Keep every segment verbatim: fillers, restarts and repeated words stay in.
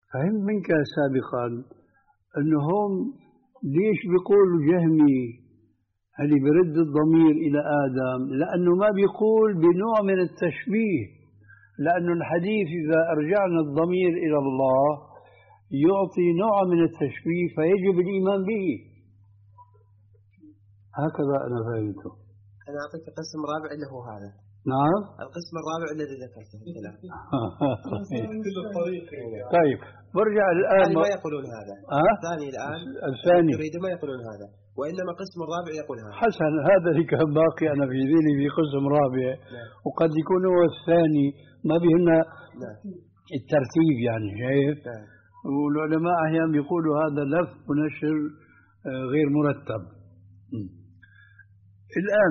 فهمت منك سابقا أنه هم ليش بيقولوا جهمي اللي برد الضمير إلى آدم، لأنه ما بيقول بنوع من التشبيه، لأنه الحديث إذا أرجعنا الضمير إلى الله يعطي نوع من التشبيه فيجب الإيمان به. هكذا أنا فهمته. أنا أعطيك قسم رابع اللي هو هذا. نعم. القسم الرابع الذي ذكرته الكلام. طيب برجع الآن ما يقولون هذا. أه؟ الثاني الآن الثاني يريد ما يقولون هذا، وإنما قسم الرابع يقول هذا. حسن، هذا اللي كان باقي أنا في ذهني في قسم رابع. نعم. وقد يكون هو الثاني ما بهنا. نعم. الترتيب يعني شايف. نعم. والعلماء أحيانا بيقولوا هذا لف ونشر غير مرتب. الآن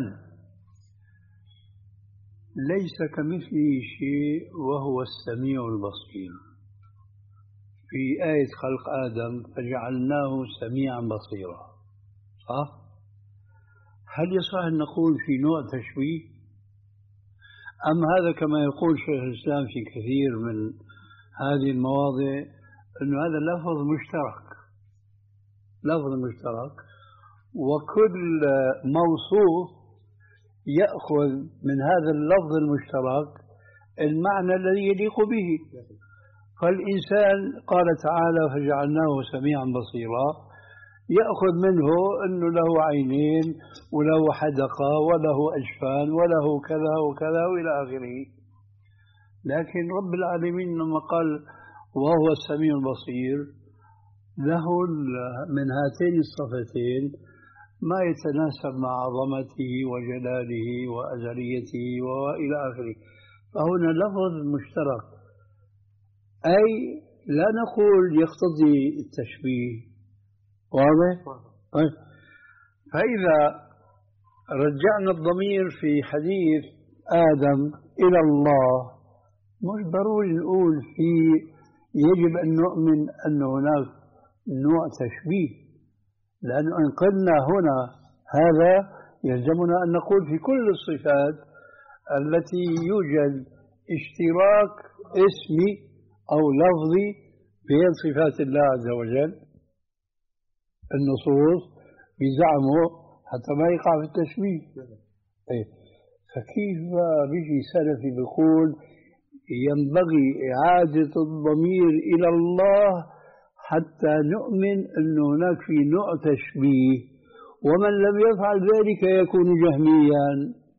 ليس كمثله شيء وهو السميع البصير. في آية خلق آدم فجعلناه سميعا بصيرا، صح؟ هل يصح أن نقول في نوع تشبيه؟ أم هذا كما يقول شيخ الإسلام في كثير من هذه المواضع أنه هذا لفظ مشترك، لفظ مشترك، وكل موصوف يأخذ من هذا اللفظ المشترك المعنى الذي يليق به. فالإنسان قال تعالى فجعلناه سميعا بصيرا، يأخذ منه أنه له عينين وله حدقة وله أجفان وله كذا وكذا وإلى آخره. لكن رب العالمين لما قال وهو السميع البصير له من هاتين الصفتين ما يتناسب مع عظمته وجلاله وأزليته وإلى آخره. فهنا لفظ مشترك، أي لا نقول يقتضي التشبيه. واضح؟ طيب، فإذا رجعنا الضمير في حديث آدم إلى الله مش ضروري نقول في يجب أن نؤمن أن هناك نوع تشبيه، لأنه إن قلنا هنا هذا يلزمنا أن نقول في كل الصفات التي يوجد اشتراك اسمي أو لفظي بين صفات الله عز وجل. النصوص بزعمه حتى ما يقع في التشبيه. فكيف بيجي سلفي بيقول ينبغي إعادة الضمير إلى الله حتى نؤمن أن هناك في نوع تشبيه، ومن لم يفعل ذلك يكون جهميا.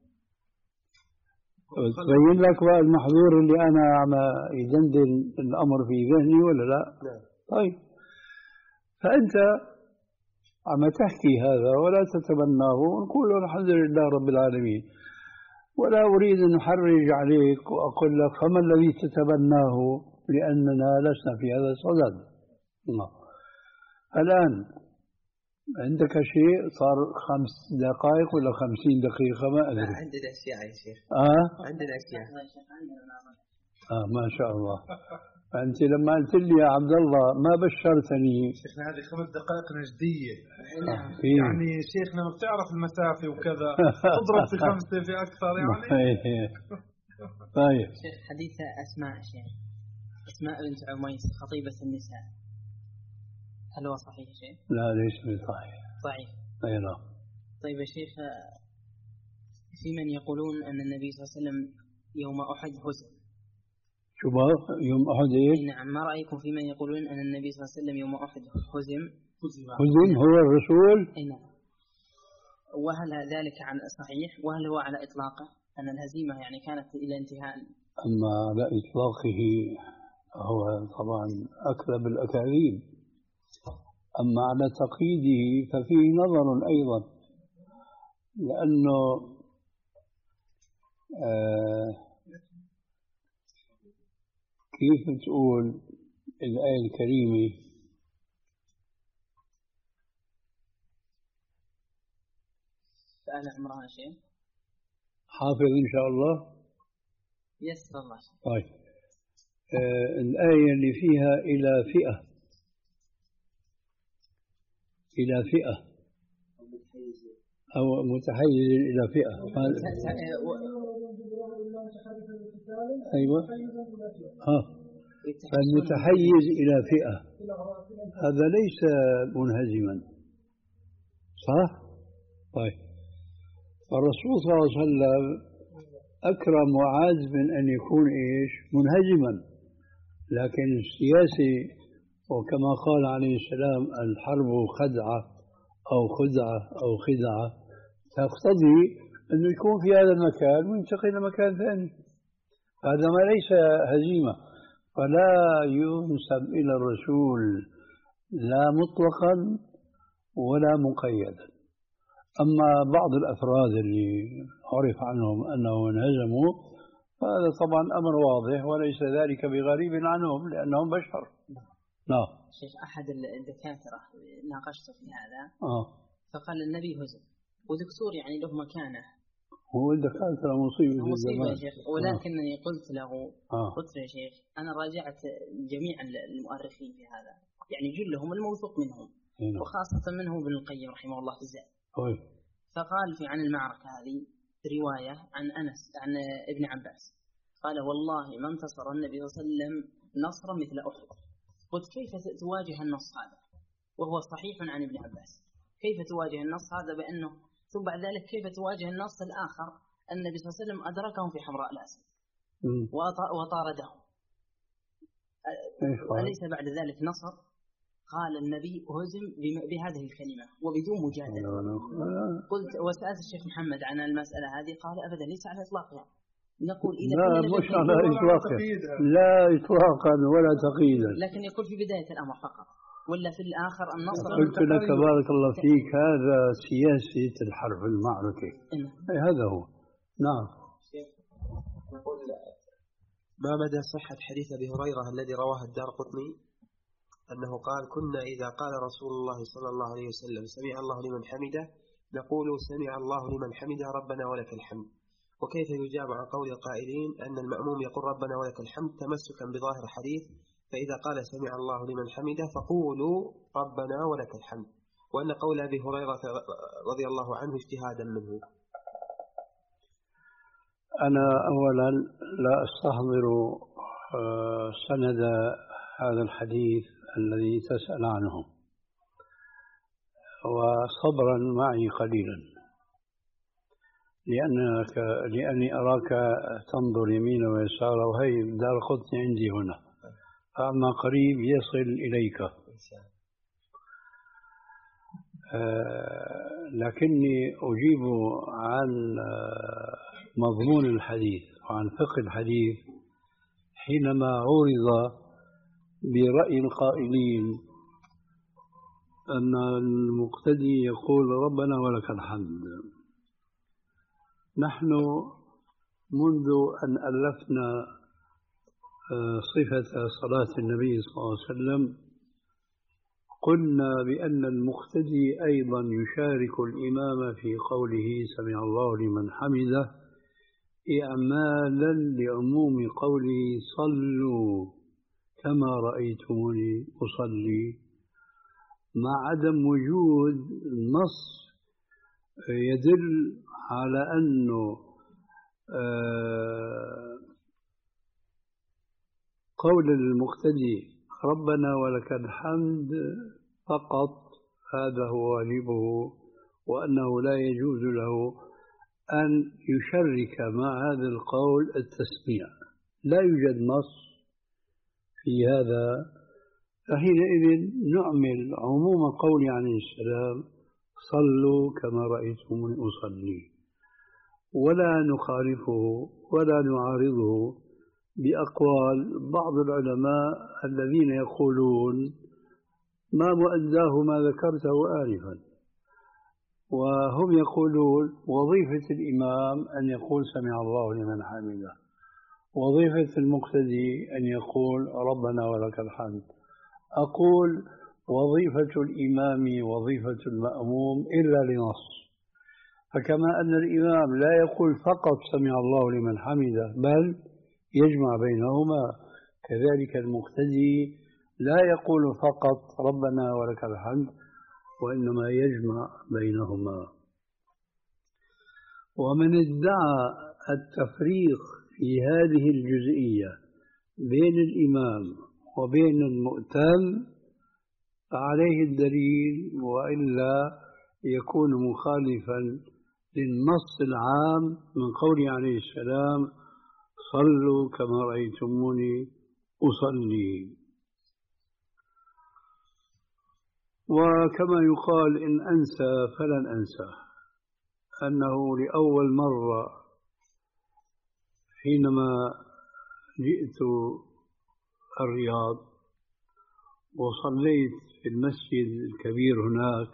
تبين لك بقى المحظور اللي أنا عم يدندن الأمر في ذهني ولا لا؟ طيب، فأنت عم تحكي هذا ولا تتبناه، ونقول الحمد لله رب العالمين، ولا أريد أن أحرج عليك وأقول لك فما الذي تتبناه، لأننا لسنا في هذا الصدد. الله. الآن عندك شيء صار خمس دقائق ولا خمسين دقيقة ما أدري. عندنا أشياء يا شيخ. آه عندنا أشياء. آه ما شاء الله. أنت لما قلت لي يا عبد الله ما بشرتني. شيخنا هذه خمس دقائق نجدية. آه يعني شيخنا ما بتعرف المسافة وكذا تضرب في خمسة في أكثر يعني. طيب. شيخ حديث أسماء شيخ أسماء بنت عميس خطيبة النساء، هل هو صحيح شيخ؟ لا ليس بصحيح. ضعيف. أي نعم. طيب يا شيخ، في من يقولون أن النبي صلى الله عليه وسلم يوم أحد هزم. شو بقى يوم أحد إيش؟ نعم، ما رأيكم في من يقولون أن النبي صلى الله عليه وسلم يوم أحد هزم؟ هزم هو الرسول؟ أي نعم. وهل ذلك عن صحيح وهل هو على إطلاقه أن الهزيمة يعني كانت إلى انتهاء؟ أما على إطلاقه هو طبعا أكذب الأكاذيب، أما على تقييده ففيه نظر أيضا، لأنه آه كيف تقول الآية الكريمة سأل عمران شيء حافظ إن شاء الله يسر الله. طيب آه الآية اللي فيها إلى فئة إلى فئة أو متحيز إلى فئة. أيوة ها فالمتحيز إلى فئة هذا ليس منهزما، صح؟ طيب، الرسول صلى الله عليه وسلم أكرم وعز من أن يكون إيش؟ منهزما. لكن السياسي، وكما قال عليه السلام الحرب خدعة أو خدعة أو خدعة، تقتضي أنه يكون في هذا المكان وينتقل إلى مكان ثاني. هذا ما ليس هزيمة، فلا ينسب إلى الرسول لا مطلقا ولا مقيدا. أما بعض الأفراد اللي عرف عنهم أنهم انهزموا فهذا طبعا أمر واضح وليس ذلك بغريب عنهم لأنهم بشر. نعم. شيخ أحد الدكاترة ناقشته في هذا آه. فقال النبي هزم ودكتور يعني له مكانه. هو الدكاترة مصيبة مصيبة يا شيخ، ولكنني آه. قلت له آه. قلت له يا شيخ أنا راجعت جميع المؤرخين في هذا، يعني جلهم الموثوق منهم هنا. وخاصة منه ابن القيم رحمه الله في الزاد. طيب. فقال في عن المعركة هذه رواية عن أنس عن ابن عباس قال والله ما انتصر النبي صلى الله عليه وسلم نصرا مثل أحد. قلت كيف تواجه النص هذا وهو صحيح عن ابن عباس؟ كيف تواجه النص هذا بأنه ثم بعد ذلك كيف تواجه النص الآخر النبي صلى الله عليه وسلم أدركهم في حمراء الأسد وطاردهم، أليس بعد ذلك نصر؟ قال النبي هزم بهذه الكلمة وبدون مجادلة. قلت وسألت الشيخ محمد عن المسألة هذه قال أبدا ليس على إطلاقها. نقول إذا لا مش على إطلاقها، لا إطلاقا ولا تقييدا، لكن يقول في بداية الأمر فقط ولا في الآخر النصر. قلت لك بارك الله فيك هذا سياسة الحرب المعركة. أي هذا هو. نعم. ما مدى صحة حديث أبي هريرة الذي رواه الدارقطني أنه قال كنا إذا قال رسول الله صلى الله عليه وسلم سمع الله لمن حمده نقول سمع الله لمن حمده ربنا ولك الحمد؟ وكيف يجاب عن قول القائلين أن المأموم يقول ربنا ولك الحمد تمسكا بظاهر الحديث فإذا قال سمع الله لمن حمده فقولوا ربنا ولك الحمد، وأن قول أبي هريرة رضي الله عنه اجتهادا منه؟ أنا أولا لا أستحضر سند هذا الحديث الذي تسأل عنه، وصبرا معي قليلا لأنك لأني أراك تنظر يمين ويسار وهي دارقطني عندي هنا، فأما قريب يصل إليك. آه لكني أجيب عن مضمون الحديث وعن فقه الحديث حينما عرض برأي القائلين أن المقتدي يقول ربنا ولك الحمد. نحن منذ أن ألفنا صفة صلاة النبي صلى الله عليه وسلم قلنا بأن المقتدي أيضا يشارك الإمام في قوله سمع الله لمن حمده إعمالا لعموم قوله صلوا كما رأيتموني أصلي، مع عدم وجود نص يدل على أنه قول المقتدي ربنا ولك الحمد فقط هذا هو واجبه، وأنه لا يجوز له أن يشرك مع هذا القول التسميع. لا يوجد نص في هذا، فحينئذ نعمل عموم قول عليه السلام صلوا كما رأيتموني أصلي، ولا نخالفه ولا نعارضه بأقوال بعض العلماء الذين يقولون ما مؤداه ما ذكرته آنفا، وهم يقولون وظيفة الإمام أن يقول سمع الله لمن حمده، وظيفة المقتدي أن يقول ربنا ولك الحمد. أقول وظيفة الإمام وظيفة المأموم إلا لنص، فكما أن الإمام لا يقول فقط سمع الله لمن حمده بل يجمع بينهما، كذلك المقتدي لا يقول فقط ربنا ولك الحمد وإنما يجمع بينهما. ومن ادعى التفريق في هذه الجزئية بين الإمام وبين المؤتم فعليه الدليل، وإلا يكون مخالفا للنص العام من قوله عليه السلام: صلوا كما رأيتموني أصلي. وكما يقال: إن أنسى فلن أنسى، أنه لأول مرة حينما جئت الرياض وصليت في المسجد الكبير هناك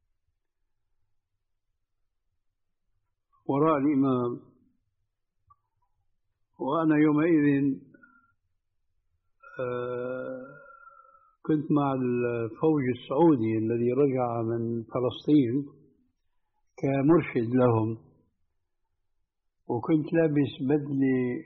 وراء الإمام، وأنا يومئذ كنت مع الفوج السعودي الذي رجع من فلسطين كمرشد لهم، وكنت لابس بدلة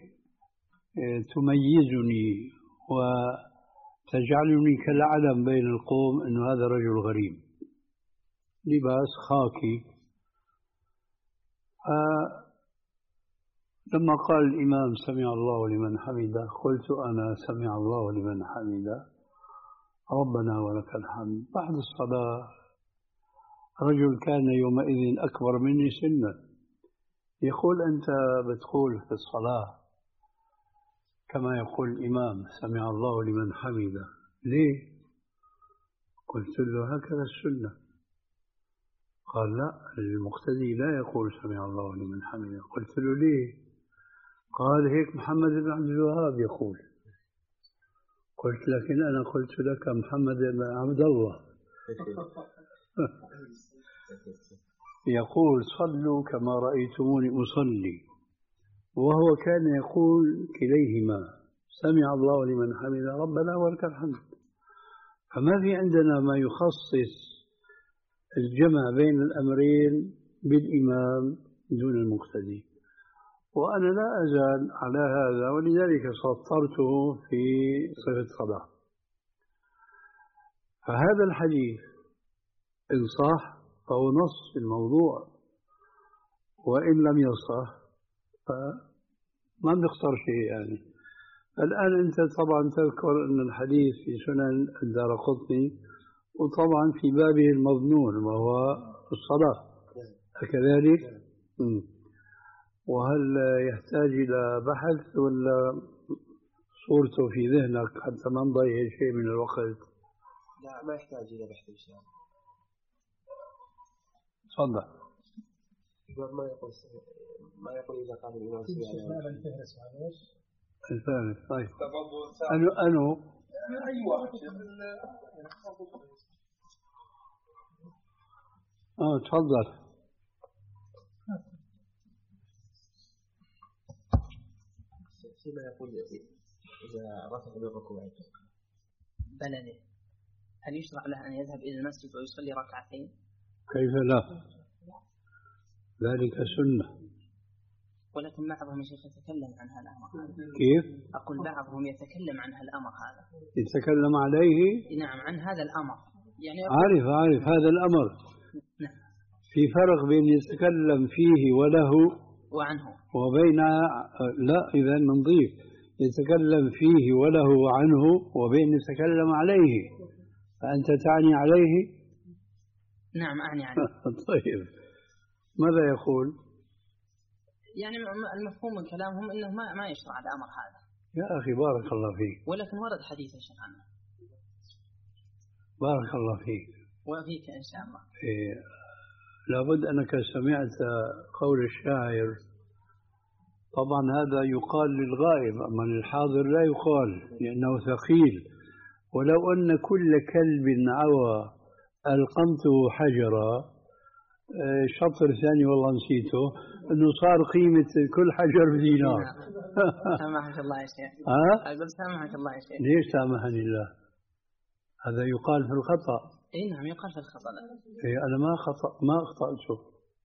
تميزني وتجعلني كالعلم بين القوم أن هذا رجل غريب، لباس خاكي. لما قال الإمام: سمع الله لمن حمده، قلت أنا: سمع الله لمن حمده، ربنا ولك الحمد. بعد الصلاة رجل كان يومئذ أكبر مني سنا يقول: أنت بتقول في الصلاة كما يقول الإمام: سمع الله لمن حمده، ليه؟ قلت له: هكذا السنة. قال: لا، المقتدي لا يقول سمع الله لمن حمده. قلت له: ليه؟ قال: هيك محمد بن عبد الوهاب يقول. قلت: لكن أنا قلت لك محمد بن عبد الله يقول: صلوا كما رأيتموني أصلي، وهو كان يقول كليهما: سمع الله لمن حمده، ربنا ولك الحمد. فما في عندنا ما يخصص الجمع بين الأمرين بالإمام دون المقتدي، وأنا لا أزال على هذا، ولذلك سطرته في صفة صلاة. فهذا الحديث إن صح فهو نص في الموضوع، وإن لم يصح فما بنخسر شيء يعني. الآن أنت طبعا تذكر أن الحديث في سنن الدارقطني، وطبعا في بابه المظنون وهو الصلاة، كذلك. وهل يحتاج إلى بحث ولا صورته في ذهنك حتى ما نضيع شيء من الوقت؟ لا، ما يحتاج إلى بحث إن شاء الله. تفضل. ما يقول ما يقول إذا قام الإمام سمعنا الثالث. طيب، أنو أنو أي واحد آه تفضل. فيما يقول إذا رفع من الركوع بلده، هل يشرع له أن يذهب إلى المسجد ويصلي ركعتين؟ كيف لا؟ ذلك سنة. ولكن بعضهم يا شيخ يتكلم عن هذا الأمر هذا. كيف؟ أقول بعضهم يتكلم عن هذا الأمر هذا. يتكلم عليه؟ نعم، عن هذا الأمر. يعني عارف عارف هذا الأمر. نعم. في فرق بين يتكلم فيه وله وعنه، وبين لا إذا نضيف يتكلم فيه وله وعنه وبين يتكلم عليه. فأنت تعني عليه؟ نعم أعني عليه. طيب، ماذا يقول؟ يعني المفهوم من كلامهم أنه ما ما يشرع الأمر هذا. يا أخي بارك الله فيك. ولكن ورد حديث الشيخ عنه. بارك الله فيك. وفيك إن شاء الله. إيه، لابد أنك سمعت قول الشاعر. طبعا هذا يقال للغائب، أما للحاضر لا يقال لأنه ثقيل. ولو أن كل كلب عوى ألقمته حجرا، شطر ثاني والله نسيته، أنه صار قيمة كل حجر بدينار. سامحك الله يا شيخ. ها؟ أقول سامحك الله يا شيخ. ليش سامحني الله؟ هذا يقال في الخطأ. إيه نعم يقال في الخطأ. إيه، أنا ما خطأ ما أخطأت. شوف،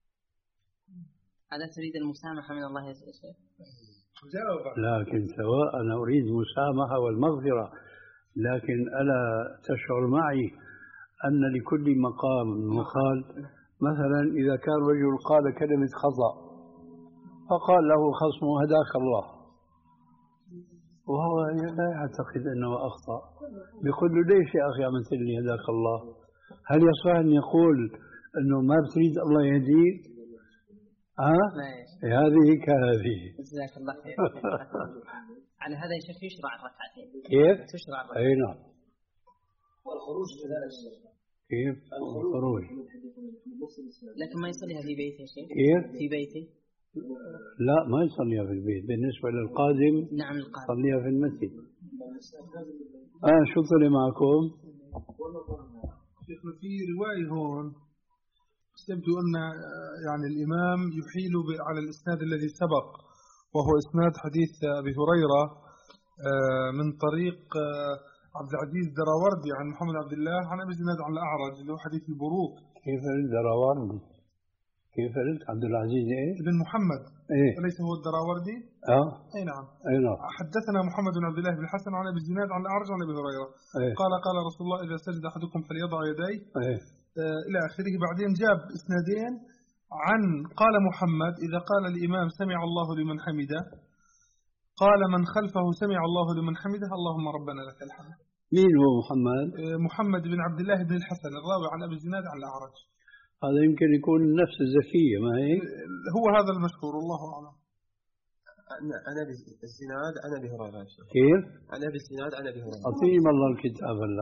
ألا تريد المسامحة من الله يا شيخ؟ لكن سواء أنا أريد المسامحة والمغفرة، لكن ألا تشعر معي أن لكل مقام مقال؟ مثلا إذا كان رجل قال كلمة خطأ فقال له خصمه: هداك الله، وهو لا يعتقد أنه أخطأ، بيقول له ليش يا أخي عملت لي هداك الله؟ هل يصح أن يقول أنه ما بتريد الله يهديك؟ ها؟ هذه كهذه. جزاك الله خير. على هذا يا شيخ يشرع الركعتين. كيف؟ تشرع الركعتين. أي نعم. والخروج كذلك كيف؟ الخروج. لكن ما يصليها في بيته يا شيخ؟ كيف؟ في بيته؟ لا ما يصليها في البيت، بالنسبة للقادم نعم القادم يصليها في المسجد. آه شو طلع معكم؟ شيخنا في رواية هون يبدو أن يعني الإمام يحيل على الإسناد الذي سبق، وهو إسناد حديث أبي هريرة من طريق عبد العزيز الدراوردي عن محمد عبد الله عن أبي زناد عن الأعرج اللي هو حديث البروق. كيف الدراوردي؟ كيف قلت عبد العزيز إيه؟ ابن محمد إيه؟ أليس هو الدراوردي؟ آه أي نعم. أي نعم. حدثنا محمد بن عبد الله بن الحسن عن أبي زناد عن الأعرج عن أبي هريرة. إيه؟ قال قال رسول الله إذا سجد أحدكم فليضع يديه. إيه؟ آه إلى آخره. بعدين جاب إسنادين عن قال محمد إذا قال الإمام سمع الله لمن حمده قال من خلفه سمع الله لمن حمده اللهم ربنا لك الحمد. مين هو محمد؟ آه محمد بن عبد الله بن الحسن الراوي عن أبي زناد عن الأعرج. هذا يمكن يكون نفس الزكية ما هي؟ هو هذا المشهور والله أعلم. أنا بالسناد أنا بهريرة. كيف؟ أنا بالسناد أنا بهريرة. أعطيهم الله الكتاب الله.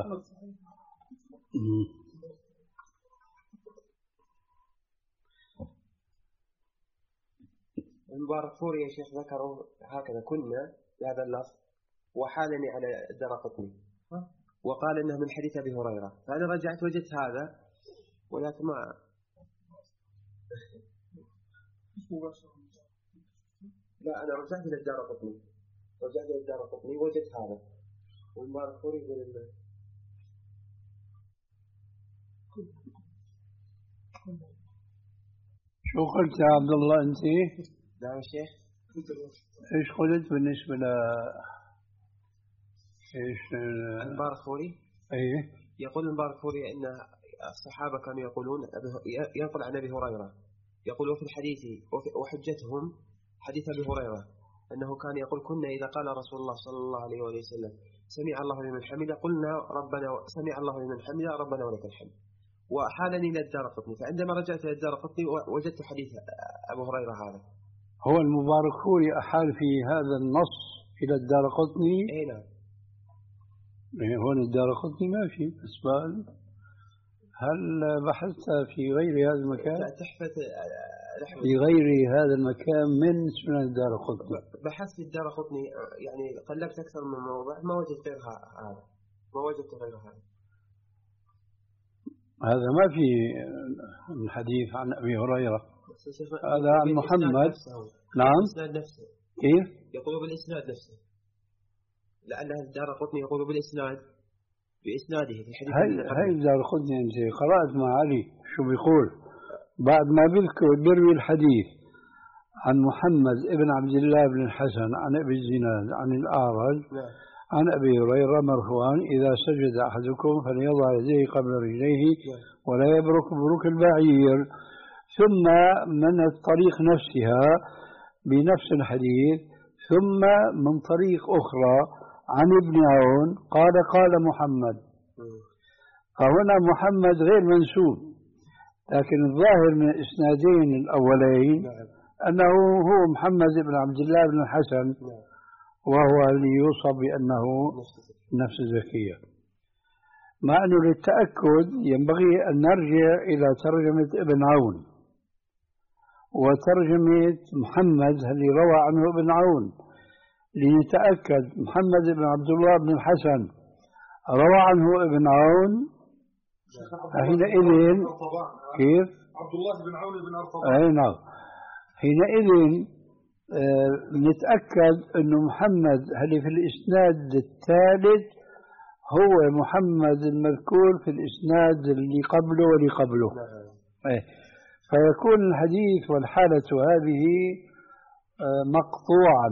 المبارك فوري يا شيخ ذكروا هكذا كنا بهذا اللفظ وحالني على الدرقطني وقال إنه من حديث أبي هريرة، فأنا رجعت وجدت هذا ولكن ما لا أنا رجعت إلى الدرقطني رجعت إلى الدرقطني وجدت هذا والمبارك فوري يقول إنه شو قلت يا عبد الله أنت؟ نعم الشيخ. إيش قلت بالنسبة ل إيش المبارك فوري؟ إيه يقول المبارك فوري أن الصحابة كانوا يقولون ينقل عن أبي هريرة يقول وفي الحديث وحجتهم حديث أبي هريرة أنه كان يقول كنا إذا قال رسول الله صلى الله عليه وسلم سمع الله لمن حمده قلنا ربنا سمع الله لمن حمده ربنا ولك الحمد. وحالني إلى الدارقطني فعندما رجعت إلى الدارقطني وجدت حديث أبو هريرة هذا. هو المبارك فوري أحال في هذا النص إلى الدارقطني؟ أي نعم. هون الدارقطني ما في أسباب. هل بحثت في غير هذا المكان؟ لا تحفة في غير هذا المكان من سنن الدارقطني. بحثت في الدارقطني يعني قلبت أكثر من موضع ما وجدت غير هذا ما وجدت غير هذا. هذا ما في الحديث عن أبي هريرة. هذا عن محمد. نعم. بالإسناد نفسه. كيف؟ يقول بالإسناد نفسه. لأن الدارقطني يقول بالإسناد بإسناده في الحديث. هاي هاي الدارقطني أنت قرأت مع علي شو بيقول بعد ما بيذكر بيروي الحديث عن محمد ابن عبد الله بن الحسن عن أبي الزناد عن الأعرج نعم. عن أبي هريرة مرفوعا إذا سجد أحدكم فليضع يديه قبل رجليه ولا يبرك بروك البعير. ثم من الطريق نفسها بنفس الحديث ثم من طريق أخرى عن ابن عون قال قال محمد. فهنا محمد غير منسوب لكن الظاهر من الإسنادين الأولين أنه هو محمد بن عبد الله بن الحسن وهو اللي يوصف بأنه نفس زكية. مع أنه للتأكد ينبغي أن نرجع إلى ترجمة ابن عون وترجمة محمد اللي روى عنه ابن عون لنتأكد محمد بن عبد الله بن الحسن روى عنه ابن عون حينئذ كيف؟ عبد الله بن عون بن أرطبان. أي نعم. حينئذ آه نتأكد أنه محمد اللي في الإسناد الثالث هو محمد المذكور في الإسناد اللي قبله واللي قبله. أي. فيكون الحديث والحالة هذه آه مقطوعا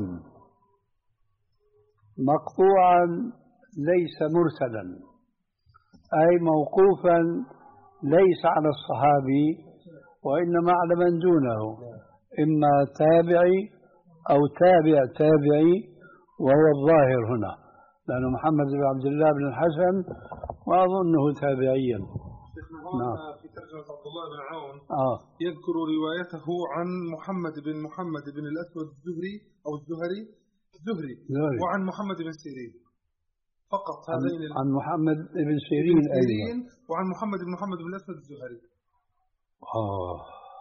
مقطوعا ليس مرسلا أي موقوفا ليس على الصحابي وإنما على من دونه إما تابعي أو تابع تابعي وهو الظاهر هنا، لأن محمد بن عبد الله بن الحسن وأظنه تابعيا. نعم. في ترجمة عبد الله بن عون آه. يذكر روايته عن محمد بن محمد بن الأسود الزهري أو الزهري الزهري زهري. وعن محمد بن سيرين فقط. هذين عن, عن محمد بن سيرين أيضا، وعن محمد بن محمد بن الأسود الزهري. آه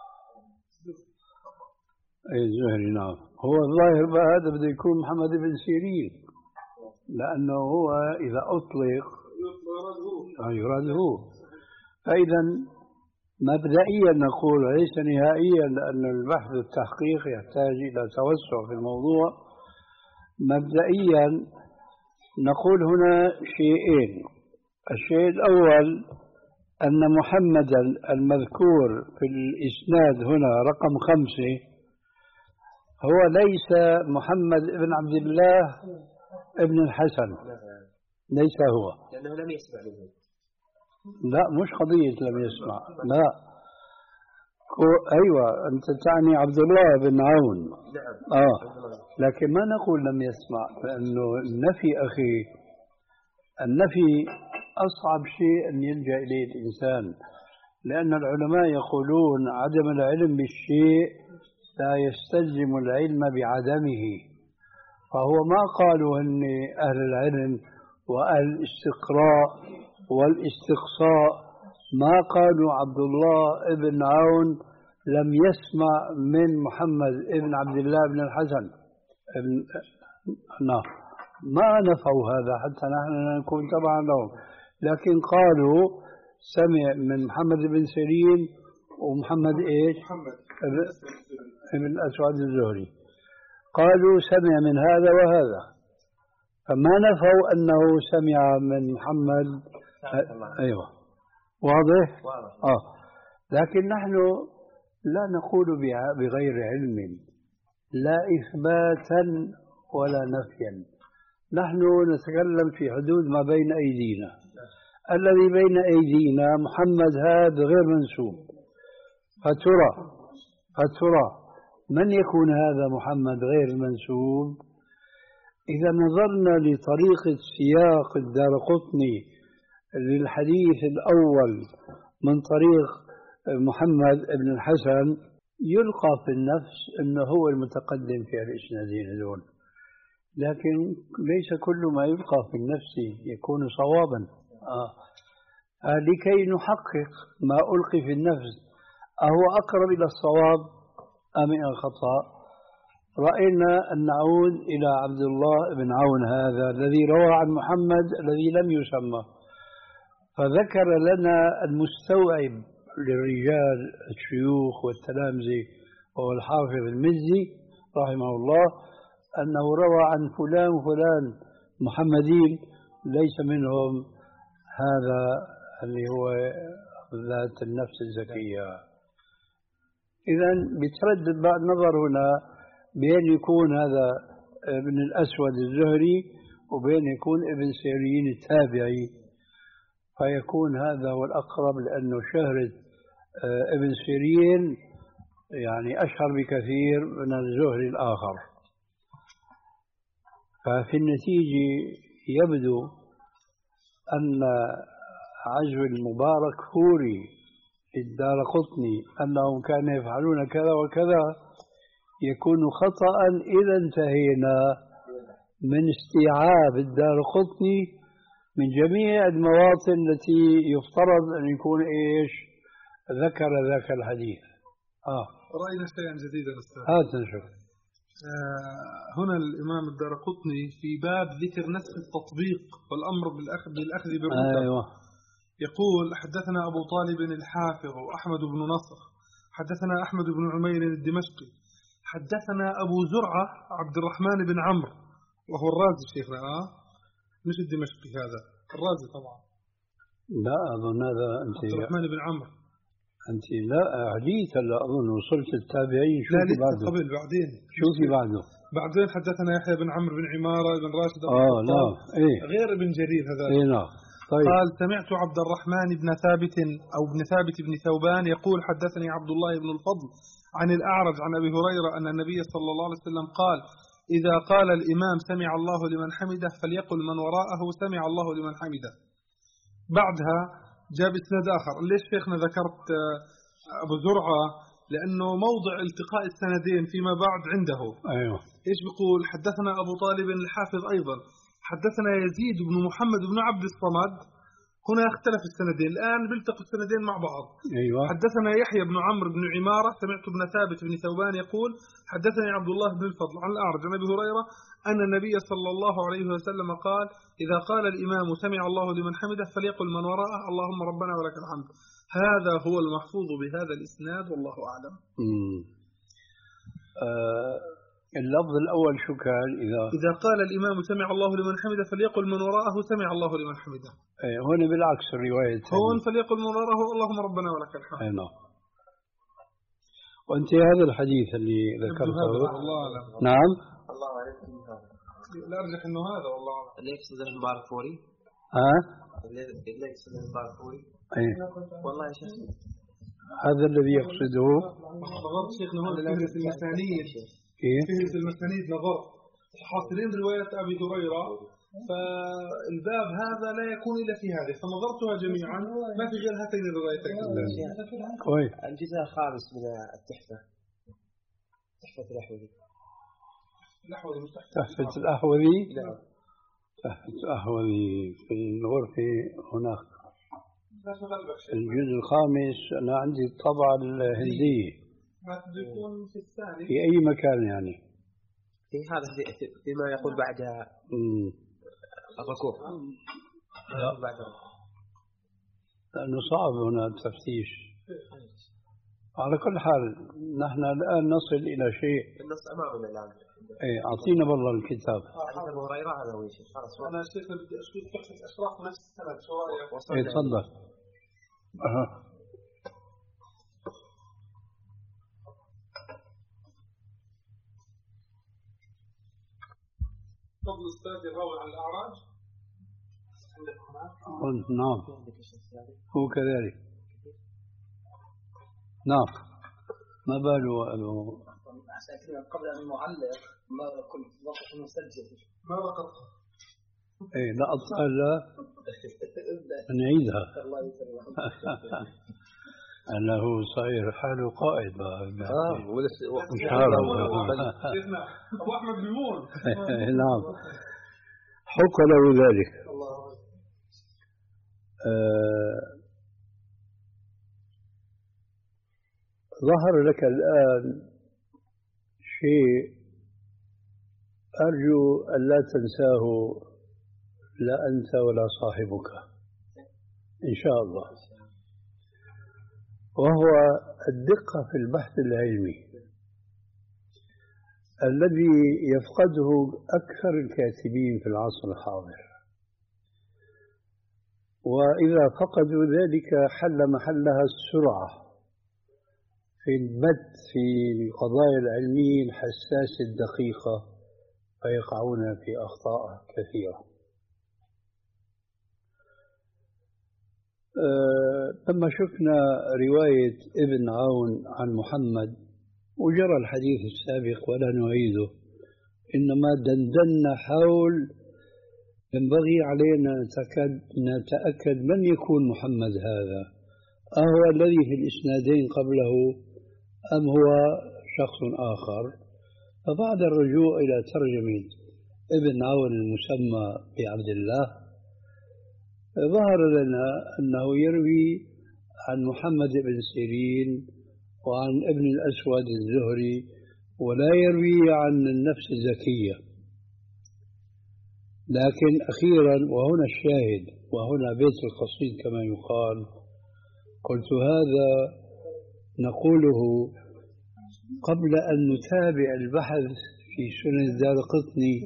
أي الزهري. نعم. هو الظاهر هذا بده يكون محمد بن سيرين، لأنه هو إذا أطلق يراد هو. فإذا مبدئيا نقول ليس نهائيا، لأن البحث والتحقيق يحتاج إلى توسع في الموضوع. مبدئيا نقول هنا شيئين. الشيء الأول أن محمدا المذكور في الإسناد هنا رقم خمسة هو ليس محمد بن عبد الله ابن الحسن، ليس هو، لأنه لم يسمع منه. لا مش قضية لم يسمع، لا. أيوة أنت تعني عبد الله بن عون. آه لكن ما نقول لم يسمع، لأنه النفي أخي النفي أصعب شيء أن يلجأ إليه الإنسان، لأن العلماء يقولون عدم العلم بالشيء لا يستلزم العلم بعدمه. فهو ما قالوا أن أهل العلم وأهل الاستقراء والاستقصاء ما قالوا عبد الله بن عون لم يسمع من محمد بن عبد الله بن الحسن ابن... لا ما نفوا هذا حتى نحن نكون تبعا لهم، لكن قالوا سمع من محمد بن سيرين ومحمد ايش؟ محمد ابن الأسود الزهري. قالوا سمع من هذا وهذا، فما نفوا أنه سمع من محمد. أيوة واضح؟ آه. لكن نحن لا نقول بغير علم، لا إثباتا ولا نفيا. نحن نتكلم في حدود ما بين أيدينا. الذي بين أيدينا محمد هذا غير منسوب، فترى فترى من يكون هذا محمد غير منسوب؟ إذا نظرنا لطريقة سياق الدارقطني للحديث الأول من طريق محمد بن الحسن يلقى في النفس أنه هو المتقدم في الإسنادين دول، لكن ليس كل ما يلقى في النفس يكون صوابا. آه. آه لكي نحقق ما ألقي في النفس أهو أقرب إلى الصواب أم إلى الخطأ، رأينا أن نعود إلى عبد الله بن عون هذا الذي روى عن محمد الذي لم يسمى، فذكر لنا المستوعب للرجال الشيوخ والتلامذة وهو الحافظ المزي رحمه الله أنه روى عن فلان وفلان محمدين ليس منهم هذا اللي هو ذات النفس الزكية. إذن بتردد بعد نظر هنا بين يكون هذا ابن الأسود الزهري وبين يكون ابن سيرين التابعي، فيكون هذا هو الأقرب، لأنه شهرة ابن سيرين يعني أشهر بكثير من الزهري الآخر. ففي النتيجة يبدو أن عزو المبارك فوري الدارقطني أنهم كانوا يفعلون كذا وكذا يكون خطأ إذا انتهينا من استيعاب الدارقطني من جميع المواطن التي يفترض أن يكون إيش ذكر ذاك الحديث. آه. رأينا شيئا جديدا أستاذ. هات نشوف. آه هنا الإمام الدارقطني في باب ذكر نسخ التطبيق والأمر بالأخذ بالأخذ بالرتب. أيوة. يقول حدثنا أبو طالب الحافظ وأحمد بن نصر حدثنا أحمد بن عمير الدمشقي حدثنا أبو زرعة عبد الرحمن بن عمرو وهو الرازي شيخنا آه مش الدمشقي هذا الرازي طبعا. لا أظن هذا أنت عبد الرحمن بن عمرو أنت لا عديت هلا أظن وصلت التابعين. شوفي بعده قبل بعدين شوفي بعده بعدين حدثنا يحيى بن عمرو بن عمارة بن راشد آه لا إيه غير بن جرير هذا إيه نعم. طيب. قال سمعت عبد الرحمن بن ثابت أو بن ثابت بن ثوبان يقول حدثني عبد الله بن الفضل عن الأعرج عن أبي هريرة أن النبي صلى الله عليه وسلم قال إذا قال الإمام سمع الله لمن حمده فليقل من وراءه سمع الله لمن حمده. بعدها جاب إسناد آخر. ليش شيخنا ذكرت أبو زرعة؟ لأنه موضع التقاء السندين فيما بعد عنده. أيوه. إيش بيقول؟ حدثنا أبو طالب الحافظ أيضا حدثنا يزيد بن محمد بن عبد الصمد. هنا اختلف السندين، الآن بيلتقوا السندين مع بعض. أيوة. حدثنا يحيى بن عمرو بن عمارة سمعت ابن ثابت بن ثوبان يقول حدثني عبد الله بن الفضل عن الأعرج عن أبي هريرة أن النبي صلى الله عليه وسلم قال إذا قال الإمام سمع الله لمن حمده فليقل من وراءه اللهم ربنا ولك الحمد. هذا هو المحفوظ بهذا الإسناد والله أعلم. آه اللفظ الأول شو كان؟ إذا إذا قال الإمام سمع الله لمن حمده فليقل من وراءه سمع الله لمن حمده. ايه هون بالعكس الرواية هون فليقل من وراءه اللهم ربنا ولك الحمد. اي نعم. وأنت هذا الحديث اللي ذكرته الله أعلم. نعم الله أعلم هذا. لا أرجح إنه هذا والله أعلم. اللي يقصد المبارك فوري. ها؟ اللي يقصد المبارك فوري. ايه والله شو هذا الذي يقصده. نظرت شيخنا هون فهرس المسانيد. كيف؟ فهرس المسانيد نظرت حاصرين رواية أبي هريرة فالباب هذا لا يكون إلا في هذه فنظرتها جميعا ما في غير هاتين الروايتين. كويس. الجزء الخامس من التحفة تحفة الأحوذي. الأحوذي مش تحفة الأحوذي. نعم. تحفة الأحوذي في الغرفة هناك. الجزء الخامس أنا عندي الطبعة الهندية. ما يكون في الثاني. في أي مكان يعني. في هذا فيما يقول بعد الركوع. بعد لأنه صعب هنا التفتيش. على كل حال نحن الآن نصل إلى شيء. النص أمامنا الآن. إيه أعطينا بالله الكتاب. حديث أبو هريرة هذا هو شيء. خلاص. أنا شيخ بدي أشوف تحفة أشراف نفس السند شو رأيك؟ إيه تفضل. أها. فضل الأستاذ الراوي عن الأعراج. نعم هو كذلك. نعم ما باله أبو قبل أن نعلق ماذا كنت وقت مسجل ما وقت إيه لا أطلع لا نعيدها. أنه صاير حاله قائد بقى. آه ولس مش هذا. أبو أحمد بيمون. نعم حق له ذلك. آه ظهر لك الآن شيء أرجو أن لا تنساه لا أنت ولا صاحبك إن شاء الله، وهو الدقة في البحث العلمي الذي يفقده أكثر الكاتبين في العصر الحاضر، وإذا فقدوا ذلك حل محلها السرعة في البت في القضايا العلمية الحساسة الدقيقة فيقعون في أخطاء كثيرة. أه لما شفنا رواية ابن عون عن محمد وجرى الحديث السابق ولا نعيده، إنما دندنا حول ينبغي علينا نتأكد من يكون محمد هذا، أهو الذي في الإسنادين قبله أم هو شخص آخر. فبعد الرجوع إلى ترجمة ابن عون المسمى بعبد الله ظهر لنا أنه يروي عن محمد بن سيرين وعن ابن الأسود الزهري ولا يروي عن النفس الزكية. لكن أخيرا وهنا الشاهد وهنا بيت القصيد كما يقال، قلت هذا نقوله قبل أن نتابع البحث في سنن الدارقطني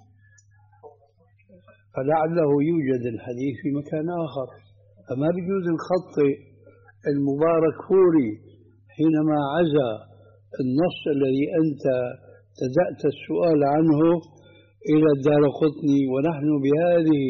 فلعله يوجد الحديث في مكان آخر، فما بيجوز نخطئ المبارك فوري حينما عزى النص الذي أنت ابتدأت السؤال عنه إلى الدارقطني، ونحن بهذه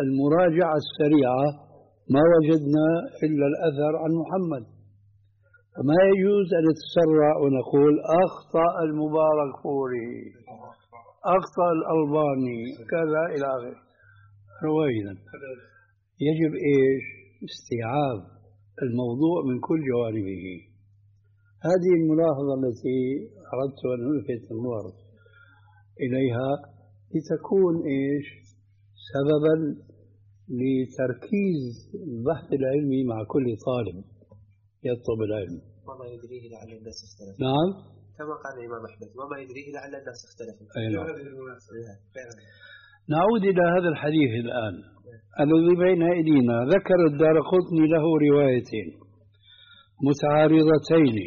المراجعة السريعة ما وجدنا إلا الأثر عن محمد، فما يجوز أن نتسرع ونقول أخطأ المبارك فوري، أخطأ الألباني، كذا إلى آخره. رويدا يجب إيش؟ استيعاب الموضوع من كل جوانبه. هذه الملاحظة التي أردت أن ألفت النظر إليها لتكون إيش؟ سببا لتركيز البحث العلمي مع كل طالب يطلب العلم. وما يدريه لعل الناس اختلفوا. نعم، كما قال الإمام أحمد وما يدريه لعل الناس اختلفوا. أي نعم. نعود إلى هذا الحديث الآن الذي بين أيدينا. ذكر الدارقطني له روايتين متعارضتين.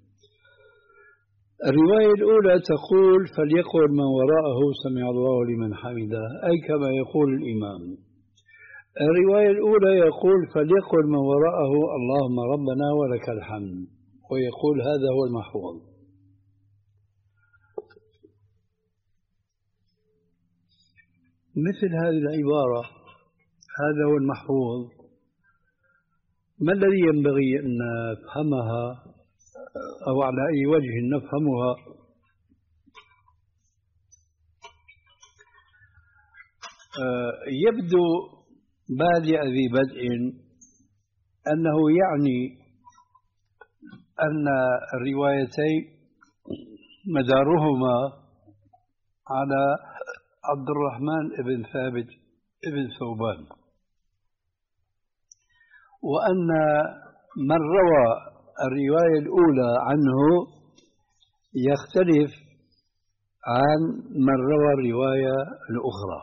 الرواية الأولى تقول فليقل من وراءه سمع الله لمن حمده، أي كما يقول الإمام. الرواية الأولى يقول فليقل من وراءه اللهم ربنا ولك الحمد، ويقول هذا هو المحفوظ. مثل هذه العبارة هذا هو المحفوظ، ما الذي ينبغي أن نفهمها أو على أي وجه نفهمها؟ يبدو بادئ ذي بدء أنه يعني أن الروايتين مدارهما على عبد الرحمن بن ثابت بن ثوبان، وأن من روى الرواية الأولى عنه يختلف عن من روى الرواية الأخرى.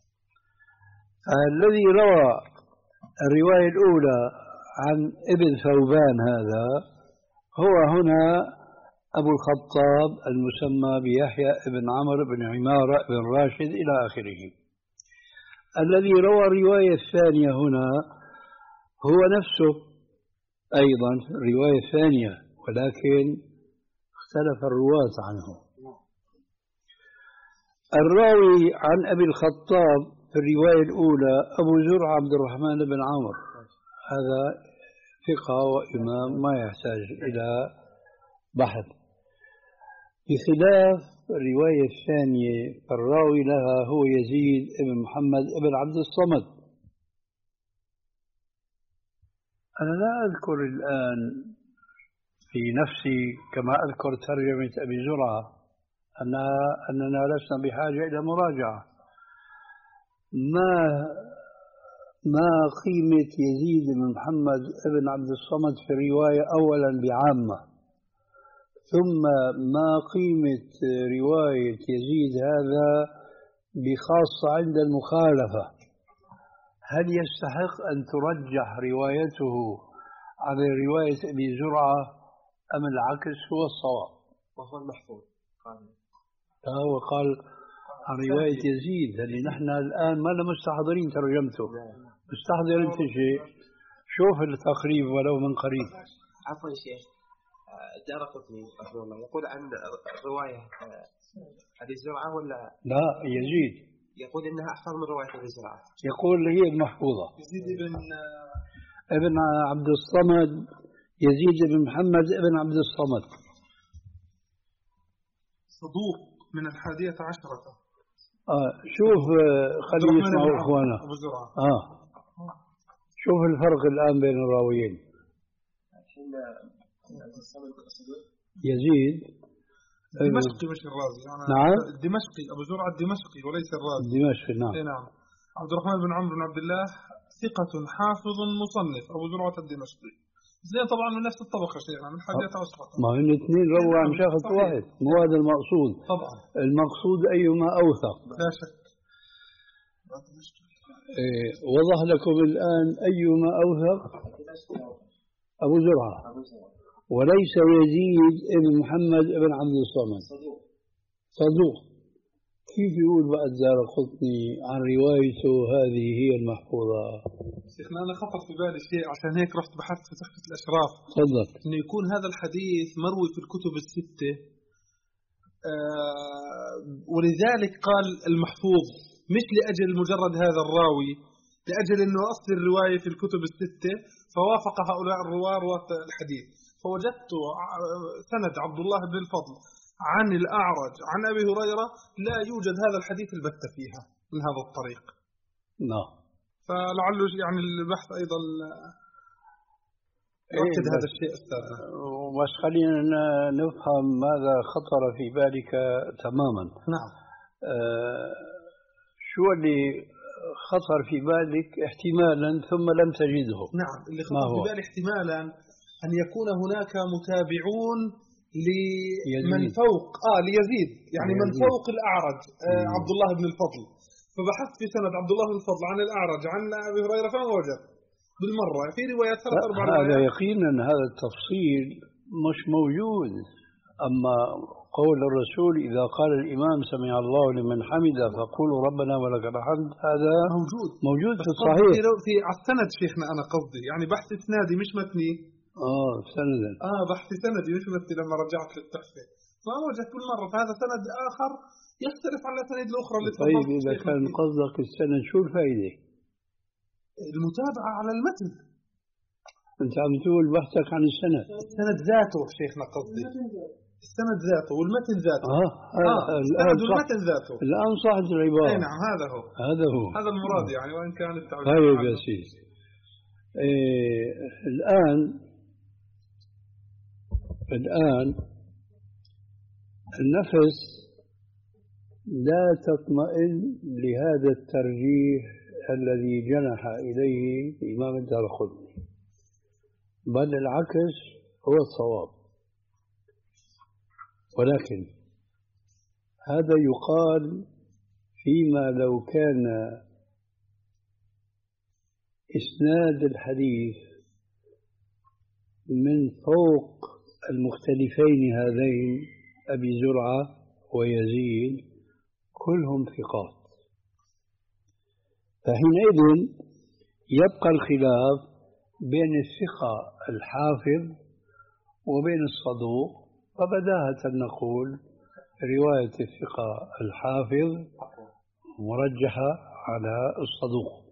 الذي روى الرواية الأولى عن ابن ثوبان هذا هو هنا أبو الخطاب المسمى بيحيى بن عمرو بن عمارة بن راشد إلى آخره. الذي روى الرواية الثانية هنا هو نفسه أيضا الرواية الثانية، ولكن اختلف الرواة عنه. الراوي عن أبي الخطاب في الرواية الأولى أبو زرع عبد الرحمن بن عمرو، هذا ثقة وإمام ما يحتاج إلى بحث، بخلاف الرواية الثانية فالراوي لها هو يزيد بن محمد بن عبد الصمد. أنا لا أذكر الآن في نفسي كما أذكر ترجمة أبي زرعة أنها أننا لسنا بحاجة إلى مراجعة. ما ما قيمة يزيد بن محمد بن عبد الصمد في الرواية أولا بعامة، ثم ما قيمة رواية يزيد هذا بخاصة عند المخالفة؟ هل يستحق أن ترجح روايته على رواية أبي زرعة أم العكس هو الصواب؟ وهو المحفوظ قال هو قال عن رواية يزيد، اللي نحن الآن ما لنا مستحضرين ترجمته. مستحضر أنت شيء، شوف التقريب ولو من قريب. عفوا شيخ، الدارقطني رحمه الله يقول عن رواية أبي زرعة ولا لا يزيد؟ يقول إنها أحفظ من رواية أبي زرعة. يقول هي المحفوظة. يزيد بن ابن عبد الصمد، يزيد بن محمد ابن عبد الصمد صدوق من الحادية عشرة. آه شوف خلينا يسمعوا إخوانا. آه شوف الفرق الآن بين الراويين. يزيد الدمشقي مش الرازي. نعم الدمشقي أبو زرعة الدمشقي وليس الرازي. الدمشقي نعم. نعم. عبد الرحمن بن عمرو بن عبد الله ثقة حافظ مصنف أبو زرعة الدمشقي. زين طبعا من نفس الطبقة شيخنا من حاجات عصفة. ما هن اثنين روى عن شخص واحد، مو هذا المقصود. طبعا المقصود أيما أوثق. لا شك. إيه وضح لكم الآن أيما أوثق أبو زرعة وليس يزيد ابن محمد ابن عبد الصمد. صدوق. كيف يقول بقى الدارقطني عن روايته هذه هي المحفوظة؟ شيخنا أنا خطر في بالي شيء عشان هيك رحت بحثت في تحفة الأشراف. تفضل. إنه يكون هذا الحديث مروي في الكتب الستة، آه ولذلك قال المحفوظ مش لأجل مجرد هذا الراوي، لأجل أنه أصل الرواية في الكتب الستة فوافق هؤلاء الرواة رواة الحديث، فوجدت سند عبد الله بن الفضل عن الأعرج عن أبي هريرة لا يوجد هذا الحديث البتة فيها من هذا الطريق. نعم. فلعله يعني البحث أيضا يؤكد إيه هذا الشيء أستاذ. بس خلينا نفهم ماذا خطر في بالك تماما. نعم. آه شو اللي خطر في بالك احتمالا ثم لم تجده؟ نعم، اللي خطر في بالي احتمالا أن يكون هناك متابعون لمن فوق آه ليزيد يعني يزيد. من فوق الأعرج آه عبد الله بن الفضل. فبحثت في سند عبد الله بن الفضل عن الأعرج عن أبي هريرة فما وجد بالمرة في روايات ثلاث أربع روايات. هذا يقينا هذا التفصيل مش موجود. أما قول الرسول إذا قال الإمام سمع الله لمن حمده فقولوا ربنا ولك الحمد هذا موجود موجود في الصحيح في السند شيخنا. أنا قصدي يعني بحث إسنادي مش متني. آه سندا. آه بحث سندي مش متني. لما رجعت للتحفة ما وجدت كل مرة. فهذا سند آخر يختلف عن الأسانيد الأخرى اللي طيب إذا كان قصدك السند شو الفائدة؟ المتابعة على المتن. أنت عم تقول بحثك عن السند. السند ذاته شيخنا قصدي. السند ذاته والمتن ذاته. آه, آه السند والمتن ذاته. الآن صحت العبارة. أي نعم هذا هو. هذا هو. هذا المراد يعني وإن كان التعبير. طيب يا سيدي. إيه الآن الآن النفس لا تطمئن لهذا الترجيح الذي جنح إليه الإمام الدارقطني، بل العكس هو الصواب. ولكن هذا يقال فيما لو كان إسناد الحديث من فوق المختلفين هذين أبي زرعة ويزيد كلهم ثقات، فحينئذ يبقى الخلاف بين الثقة الحافظ وبين الصدوق، فبداهة نقول رواية الثقة الحافظ مرجحة على الصدوق.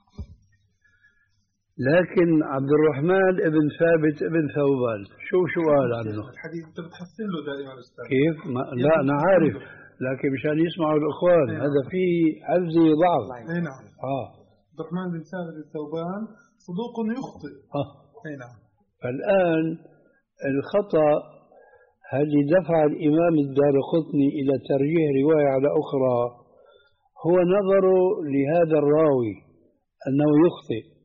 لكن عبد الرحمن ابن ثابت ابن ثوبان شو شو قال عنه؟ الحديث انت بتحسن له دائما استاذ. كيف؟ ما لا انا عارف، لكن مشان يسمعوا الاخوان هذا في حفظي ضعف. اي نعم. اه عبد الرحمن بن ثابت الثوبان صدوق يخطئ. اه اي نعم. فالان الخطأ هل دفع الامام الدارقطني الى ترجيح روايه على اخرى هو نظره لهذا الراوي انه يخطئ.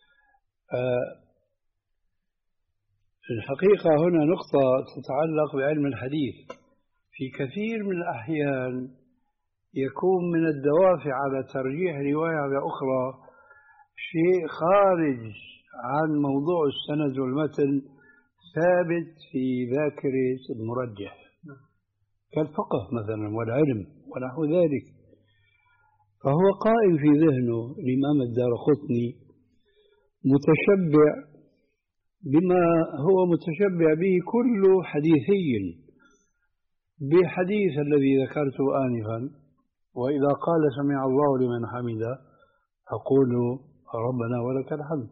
الحقيقة هنا نقطة تتعلق بعلم الحديث. في كثير من الأحيان يكون من الدوافع على ترجيح رواية على أخرى شيء خارج عن موضوع السند والمتن ثابت في ذاكرة المرجح كالفقه مثلا والعلم ونحو ذلك، فهو قائم في ذهنه الإمام الدارقطني متشبع بما هو متشبع به كل حديثي بحديث الذي ذكرته آنفا وإذا قال سمع الله لمن حمده فقولوا ربنا ولك الحمد.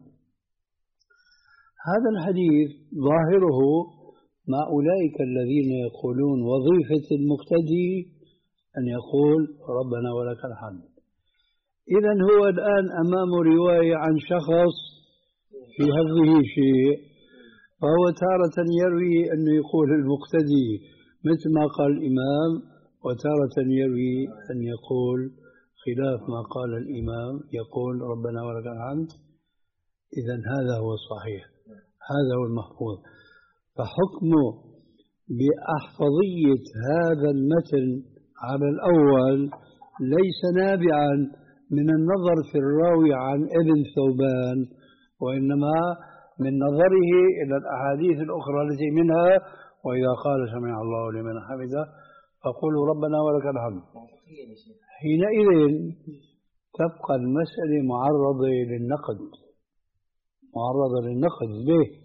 هذا الحديث ظاهره مع أولئك الذين يقولون وظيفة المقتدي أن يقول ربنا ولك الحمد. إذن هو الآن أمام رواية عن شخص في هذه شيء، فهو تارة يروي أنه يقول المقتدي مثل ما قال الإمام، وتارة يروي أن يقول خلاف ما قال الإمام يقول ربنا ولك الحمد. إذن هذا هو الصحيح، هذا هو المحفوظ. فحكمه بأحفظية هذا المتن على الأول ليس نابعا من النظر في الراوي عن ابن ثوبان، وإنما من نظره إلى الأحاديث الأخرى التي منها وإذا قال سمع الله لمن حمده فقولوا ربنا ولك الحمد. حينئذ تبقى المسألة معرضة للنقد، معرضة للنقد. ليه؟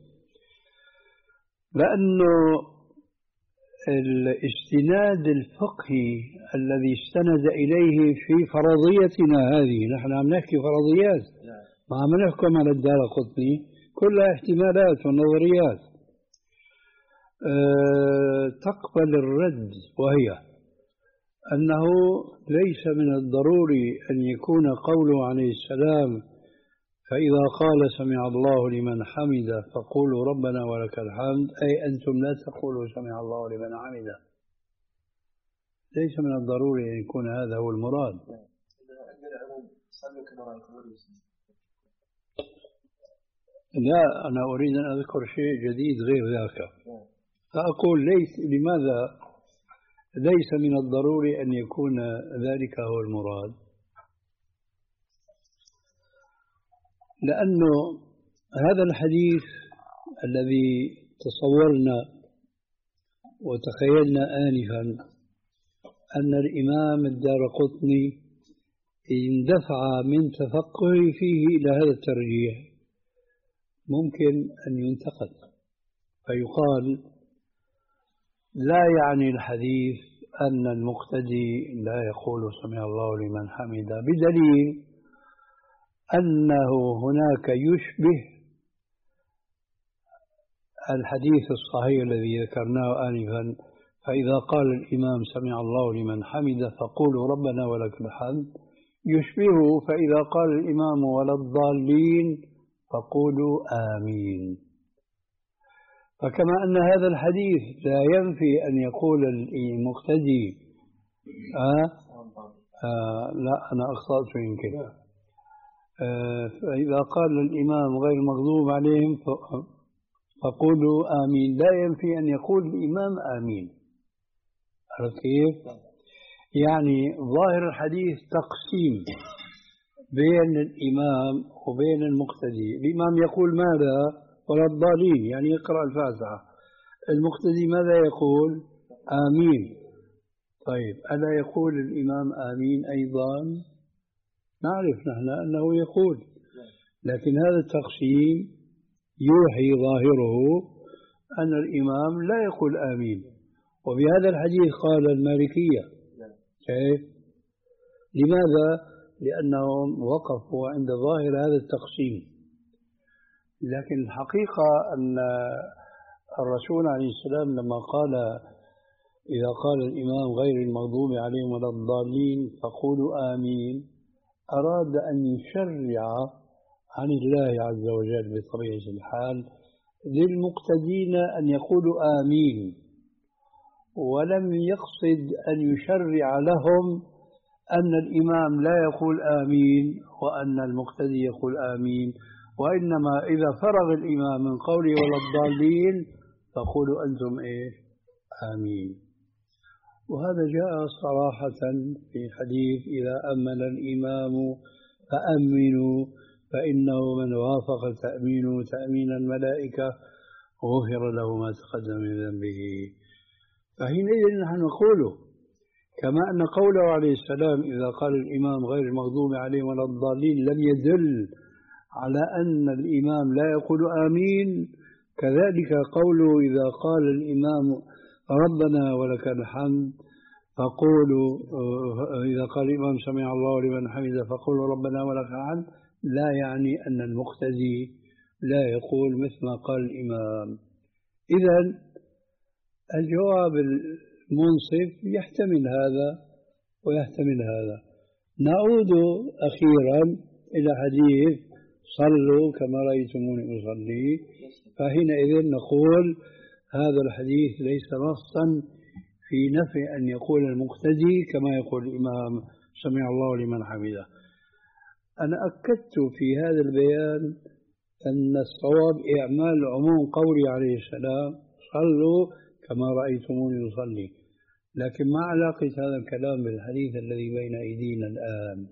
لأنه الاستناد الفقهي الذي استند إليه في فرضيتنا هذه، نحن عم نحكي فرضيات ما عم نحكم على الدارقطني، كلها احتمالات ونظريات. تقبل الرد، وهي أنه ليس من الضروري أن يكون قوله عليه السلام فإذا قال سمع الله لمن حمده فقولوا ربنا ولك الحمد، أي أنتم لا تقولوا سمع الله لمن حمده. ليس من الضروري أن يكون هذا هو المراد. لا، أنا أريد أن أذكر شيء جديد غير ذاك، فأقول ليس لماذا ليس من الضروري أن يكون ذلك هو المراد، لأنه هذا الحديث الذي تصورنا وتخيلنا آنفا أن الإمام الدارقطني اندفع من تفقهه فيه إلى هذا الترجيح ممكن أن ينتقد، فيقال لا يعني الحديث أن المقتدي لا يقول سمع الله لمن حمده، بدليل أنه هناك يشبه الحديث الصحيح الذي ذكرناه آنفا فإذا قال الإمام سمع الله لمن حمده فقولوا ربنا ولك الحمد، يشبهه فإذا قال الإمام ولا الضالين فقولوا آمين. فكما أن هذا الحديث لا ينفي أن يقول المقتدي آه آه لا أنا أخطأت يمكن آه فإذا قال الإمام غير المغضوب عليهم فقولوا آمين، لا ينفي أن يقول الإمام آمين. عرفت كيف؟ يعني ظاهر الحديث تقسيم بين الإمام وبين المقتدي. الإمام يقول ماذا؟ ولا الضالين، يعني يقرأ الفاتحة. المقتدي ماذا يقول؟ آمين. طيب ألا يقول الإمام آمين أيضا؟ نعرف نحن أنه يقول، لكن هذا التقسيم يوحي ظاهره أن الإمام لا يقول آمين. وبهذا الحديث قال المالكية. كيف؟ لماذا؟ لأنهم وقفوا عند ظاهر هذا التقسيم. لكن الحقيقة أن الرسول عليه السلام لما قال إذا قال الإمام غير المغضوب عليهم ولا الضالين فقولوا آمين، أراد أن يشرع عن الله عز وجل بطبيعة الحال للمقتدين أن يقولوا آمين، ولم يقصد أن يشرع لهم أن الإمام لا يقول آمين وأن المقتدي يقول آمين، وإنما إذا فرغ الإمام من قوله ولا الضالين فقولوا أنتم إيه؟ آمين. وهذا جاء صراحة في حديث إذا أمن الإمام فأمنوا فإنه من وافق تأمينه تأمين الملائكة غفر له ما تقدم من ذنبه. فحينئذ نحن نقول كما أن قوله عليه السلام إذا قال الإمام غير المغضوب عليهم ولا الضالين لم يدل على أن الإمام لا يقول آمين، كذلك قوله إذا قال الإمام ربنا ولك الحمد فقولوا إذا قال الإمام سمع الله لمن حمده فقولوا ربنا ولك الحمد لا يعني أن المقتدي لا يقول مثل ما قال الإمام. إذن الجواب المنصف يحتمل هذا ويحتمل هذا. نعود أخيرا إلى حديث صلوا كما رأيتموني أصلي، فحينئذ نقول هذا الحديث ليس نصا في نفي أن يقول المقتدي كما يقول الإمام سمع الله لمن حمده. أنا أكدت في هذا البيان أن الصواب إعمال عموم قولي عليه السلام صلوا كما رأيتموني أصلي، لكن ما علاقة هذا الكلام بالحديث الذي بين أيدينا الآن؟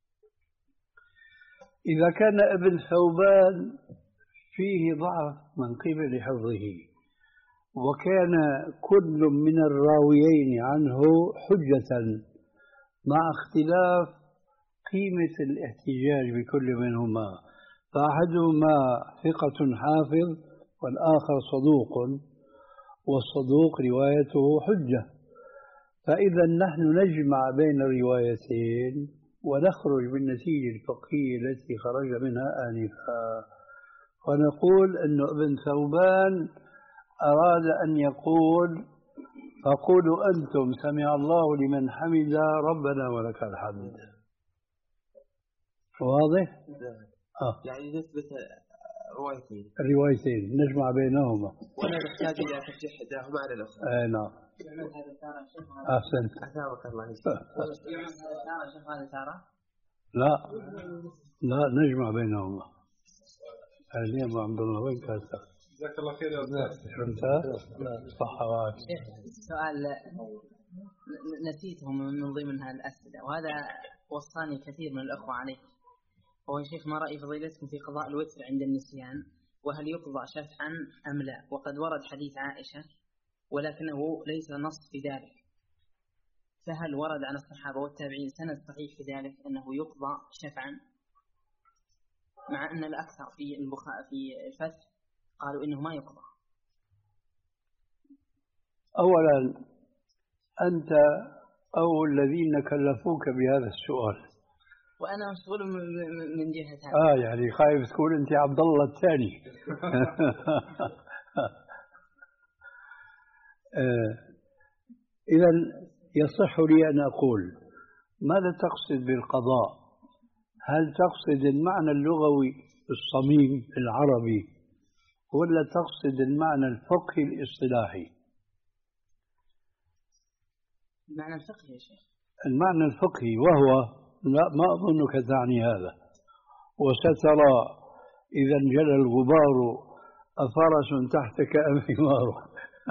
إذا كان ابن ثوبان فيه ضعف من قبل حفظه وكان كل من الراويين عنه حجة مع اختلاف قيمة الاحتجاج بكل منهما، فأحدهما ثقة حافظ والآخر صدوق، والصدوق روايته حجة، فإذا نحن نجمع بين الروايتين ونخرج بالنتيجة الفقهية التي خرج منها آنفا، ونقول أن ابن ثوبان أراد أن يقول فقولوا أنتم سمع الله لمن حمد ربنا ولك الحمد. واضح؟ آه. يعني نثبت روايتين روايتين نجمع بينهما ولا نحتاج إلى ترجيح إحداهما على الأخرى. أي نعم. أحسنت. أثابك الله يسلمك. لا لا نجمع بينهما. اليوم أبو عبد الله وين كانت؟ جزاك الله خير يا أستاذ. فهمتها؟ صح واحد. سؤال نسيته من ضمن هالأسئلة وهذا وصاني كثير من الأخوة عليه. هو يا شيخ ما رأي فضيلتكم في قضاء الوتر عند النسيان وهل يقضى شفعا أم لا؟ وقد ورد حديث عائشة ولكنه ليس نص في ذلك، فهل ورد عن الصحابة والتابعين سند صحيح في ذلك أنه يقضى شفعا، مع أن الأكثر في البخاء في الفتح قالوا إنه ما يقضى؟ أولا أنت أو الذين كلفوك بهذا السؤال وأنا مشغول من جهة هذا. آه يعني خايف تقول أنت عبد الله الثاني. آه إذا يصح لي أن أقول ماذا تقصد بالقضاء؟ هل تقصد المعنى اللغوي الصميم العربي ولا تقصد المعنى الفقهي الاصطلاحي؟ المعنى الفقهي يا شيخ. المعنى الفقهي وهو لا ما أظنك تعني هذا. وسترى إذا انجلى الغبار أفرس تحتك أم حمار.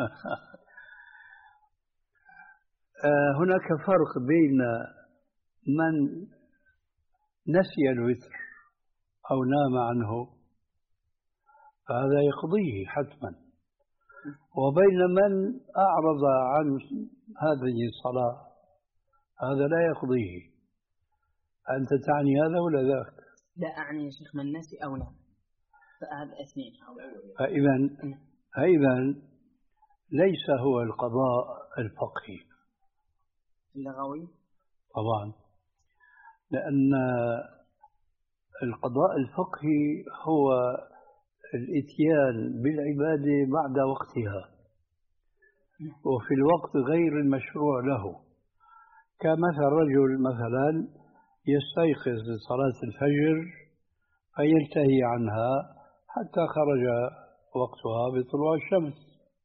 هناك فرق بين من نسي الوتر أو نام عنه فهذا يقضيه حتما، وبين من أعرض عن هذه الصلاة هذا لا يقضيه. أنت تعني هذا ولا ذاك؟ لا أعني يا شيخ من نسي أو نام، فهذا اثنين. فإذا فإذا ليس هو القضاء الفقهي اللغوي طبعا، لأن القضاء الفقهي هو الإتيان بالعبادة بعد وقتها وفي الوقت غير المشروع له، كمثل رجل مثلا يستيقظ لصلاة الفجر فينتهي عنها حتى خرج وقتها بطلوع الشمس.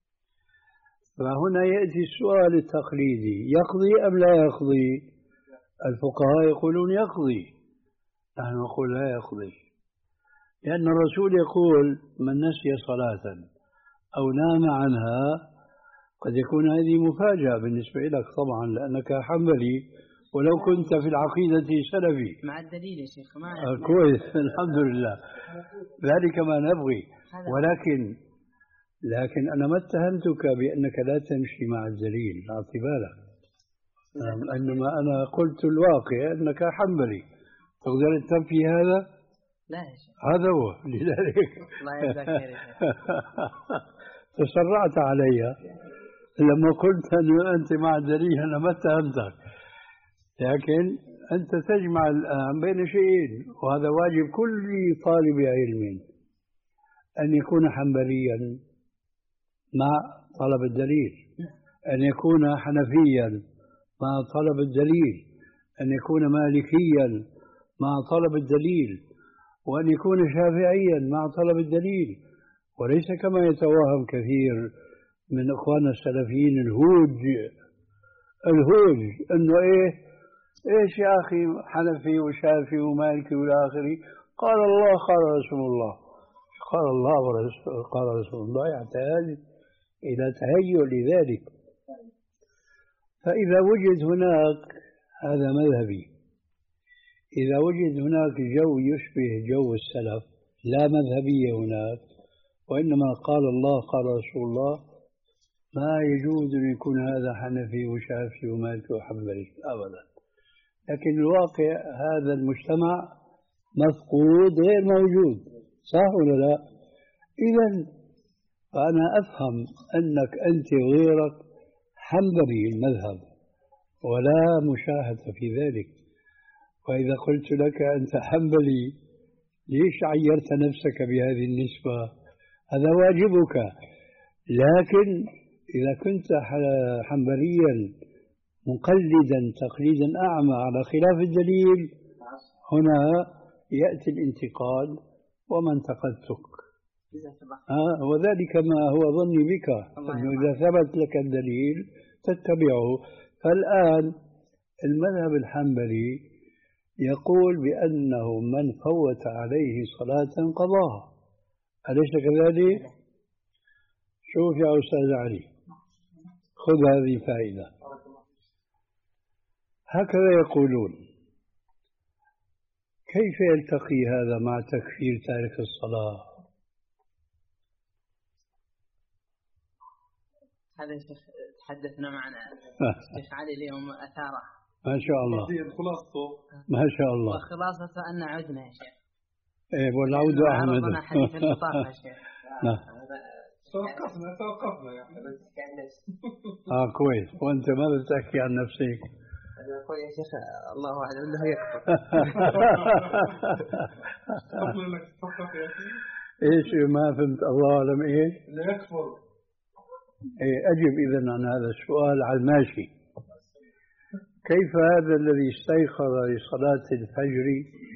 فهنا يأتي السؤال التقليدي يقضي أم لا يقضي؟ الفقهاء يقولون يقضي، نحن نقول لا يقضي، لأن الرسول يقول من نسي صلاة أو نام عنها قد يكون هذه مفاجأة بالنسبة لك طبعا لأنك حنبلي ولو كنت في العقيدة سلفي. مع الدليل يا شيخ. ما آه كويس الحمد لله، ذلك ما نبغي. ولكن لكن أنا ما اتهمتك بأنك لا تمشي مع الدليل، أعطي بالك، إنما أنا قلت الواقع أنك حنبلي تقدر تنفي هذا؟ لا يا شيخ هذا هو. لذلك الله يجزاك خير يا شيخ. تسرعت علي لما قلت أن أنت مع الدليل، أنا ما اتهمتك، لكن أنت تجمع الآن بين شيئين، وهذا واجب كل طالب علم أن يكون حنبليا مع طلب الدليل، أن يكون حنفيا مع طلب الدليل، أن يكون مالكيا مع طلب الدليل، وأن يكون شافعيا مع طلب الدليل، وليس كما يتوهم كثير من إخواننا السلفيين الهوج الهوج أنه إيه إيش يا أخي حنفي وشافعي ومالكي والى آخره، قال الله قال رسول الله، قال الله ورسول قال رسول الله، يحتاج إلى تهيؤ لذلك. فإذا وجد هناك هذا مذهبي، إذا وجد هناك جو يشبه جو السلف لا مذهبية هناك وإنما قال الله قال رسول الله، ما يجوز أن يكون هذا حنفي وشافعي ومالكي وحنبلي أبدا. لكن الواقع هذا المجتمع مفقود غير موجود، صح ولا لا؟ إذن فأنا أفهم أنك أنت وغيرك حنبلي المذهب ولا مشاهدة في ذلك. وإذا قلت لك أنت حنبلي ليش عيرت نفسك بهذه النسبة؟ هذا واجبك، لكن إذا كنت حنبليا مقلدا تقليدا أعمى على خلاف الدليل، هنا يأتي الانتقاد وما انتقدتك. آه وذلك ما هو ظني بك، أنه إذا ثبت لك الدليل تتبعه. فالآن المذهب الحنبلي يقول بأنه من فوت عليه صلاة قضاها، أليس كذلك؟ شوف يا أستاذ علي، خذ هذه الفائدة. هكذا يقولون. كيف يلتقي هذا مع تكفير تارك الصلاة؟ هذا الشيخ تحدثنا معنا الشيخ علي اليوم أثاره ما شاء الله، خلاصته ما شاء الله، وخلاصة أن عدنا يا شيخ. إيه والعود أحمد. عرضنا حديث البطاقة يا شيخ. توقفنا توقفنا يا أخي. آه كويس. وأنت ماذا تحكي عن نفسك؟ أنا أقول يا شيخ الله أعلم أنه يكفر. أقول لك توقف يا أخي. إيش ما فهمت؟ الله أعلم إيه؟ لا يكفر. إيه أجب إذن عن هذا السؤال على الماشي. كيف هذا الذي استيقظ لصلاة الفجر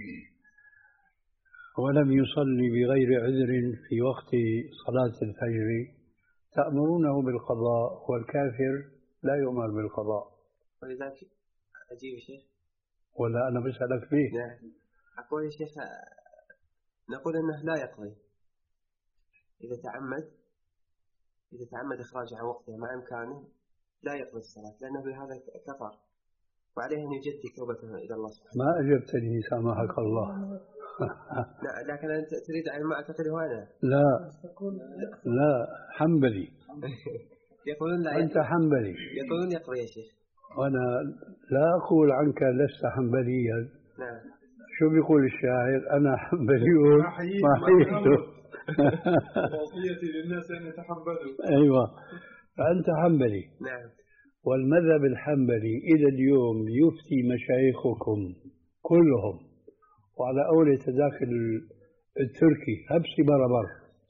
ولم يصلي بغير عذر في وقت صلاة الفجر تأمرونه بالقضاء، والكافر لا يؤمر بالقضاء؟ ولذلك أجيب يا شيخ ولا أنا بسألك فيه؟ نعم. أقول يا شيخ نقول أنه لا يقضي إذا تعمد إذا تعمد إخراج عن وقته مع إمكانه، لا يقضي الصلاة لأنه بهذا كفر، وعليه أن يجدد توبته إلى الله سبحانه. ما أجبتني سامحك الله. لا لكن أنت تريد عن ما أعتقده أنا. لا لا حنبلي. يقولون لا أنت حنبلي. يقولون يقضي يا شيخ. وأنا لا أقول عنك لست حنبليا. نعم. شو بيقول الشاعر؟ أنا حنبلي ما حييت. وصيتي للناس أن يتحنبلوا. أيوة، فأنت حنبلي. نعم. والمذهب الحنبلي إلى اليوم يفتي مشايخكم كلهم، وعلى أول تداخل التركي هبسي بربر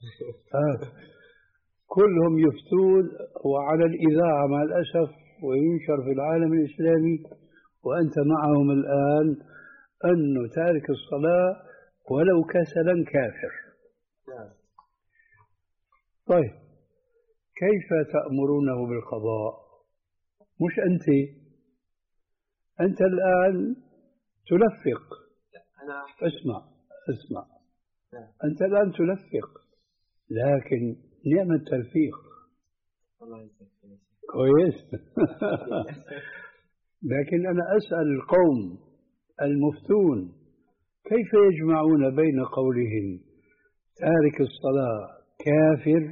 كلهم يفتون، وعلى الإذاعة مع الأسف، وينشر في العالم الإسلامي وأنت معهم الآن، أنه تارك الصلاة ولو كسلا كافر. طيب كيف تأمرونه بالقضاء؟ مش أنت أنت الآن تلفق. اسمع اسمع أنت الآن تلفق، لكن نعم التلفيق كويس. لكن أنا أسأل القوم المفتون كيف يجمعون بين قولهم تارك الصلاة كافر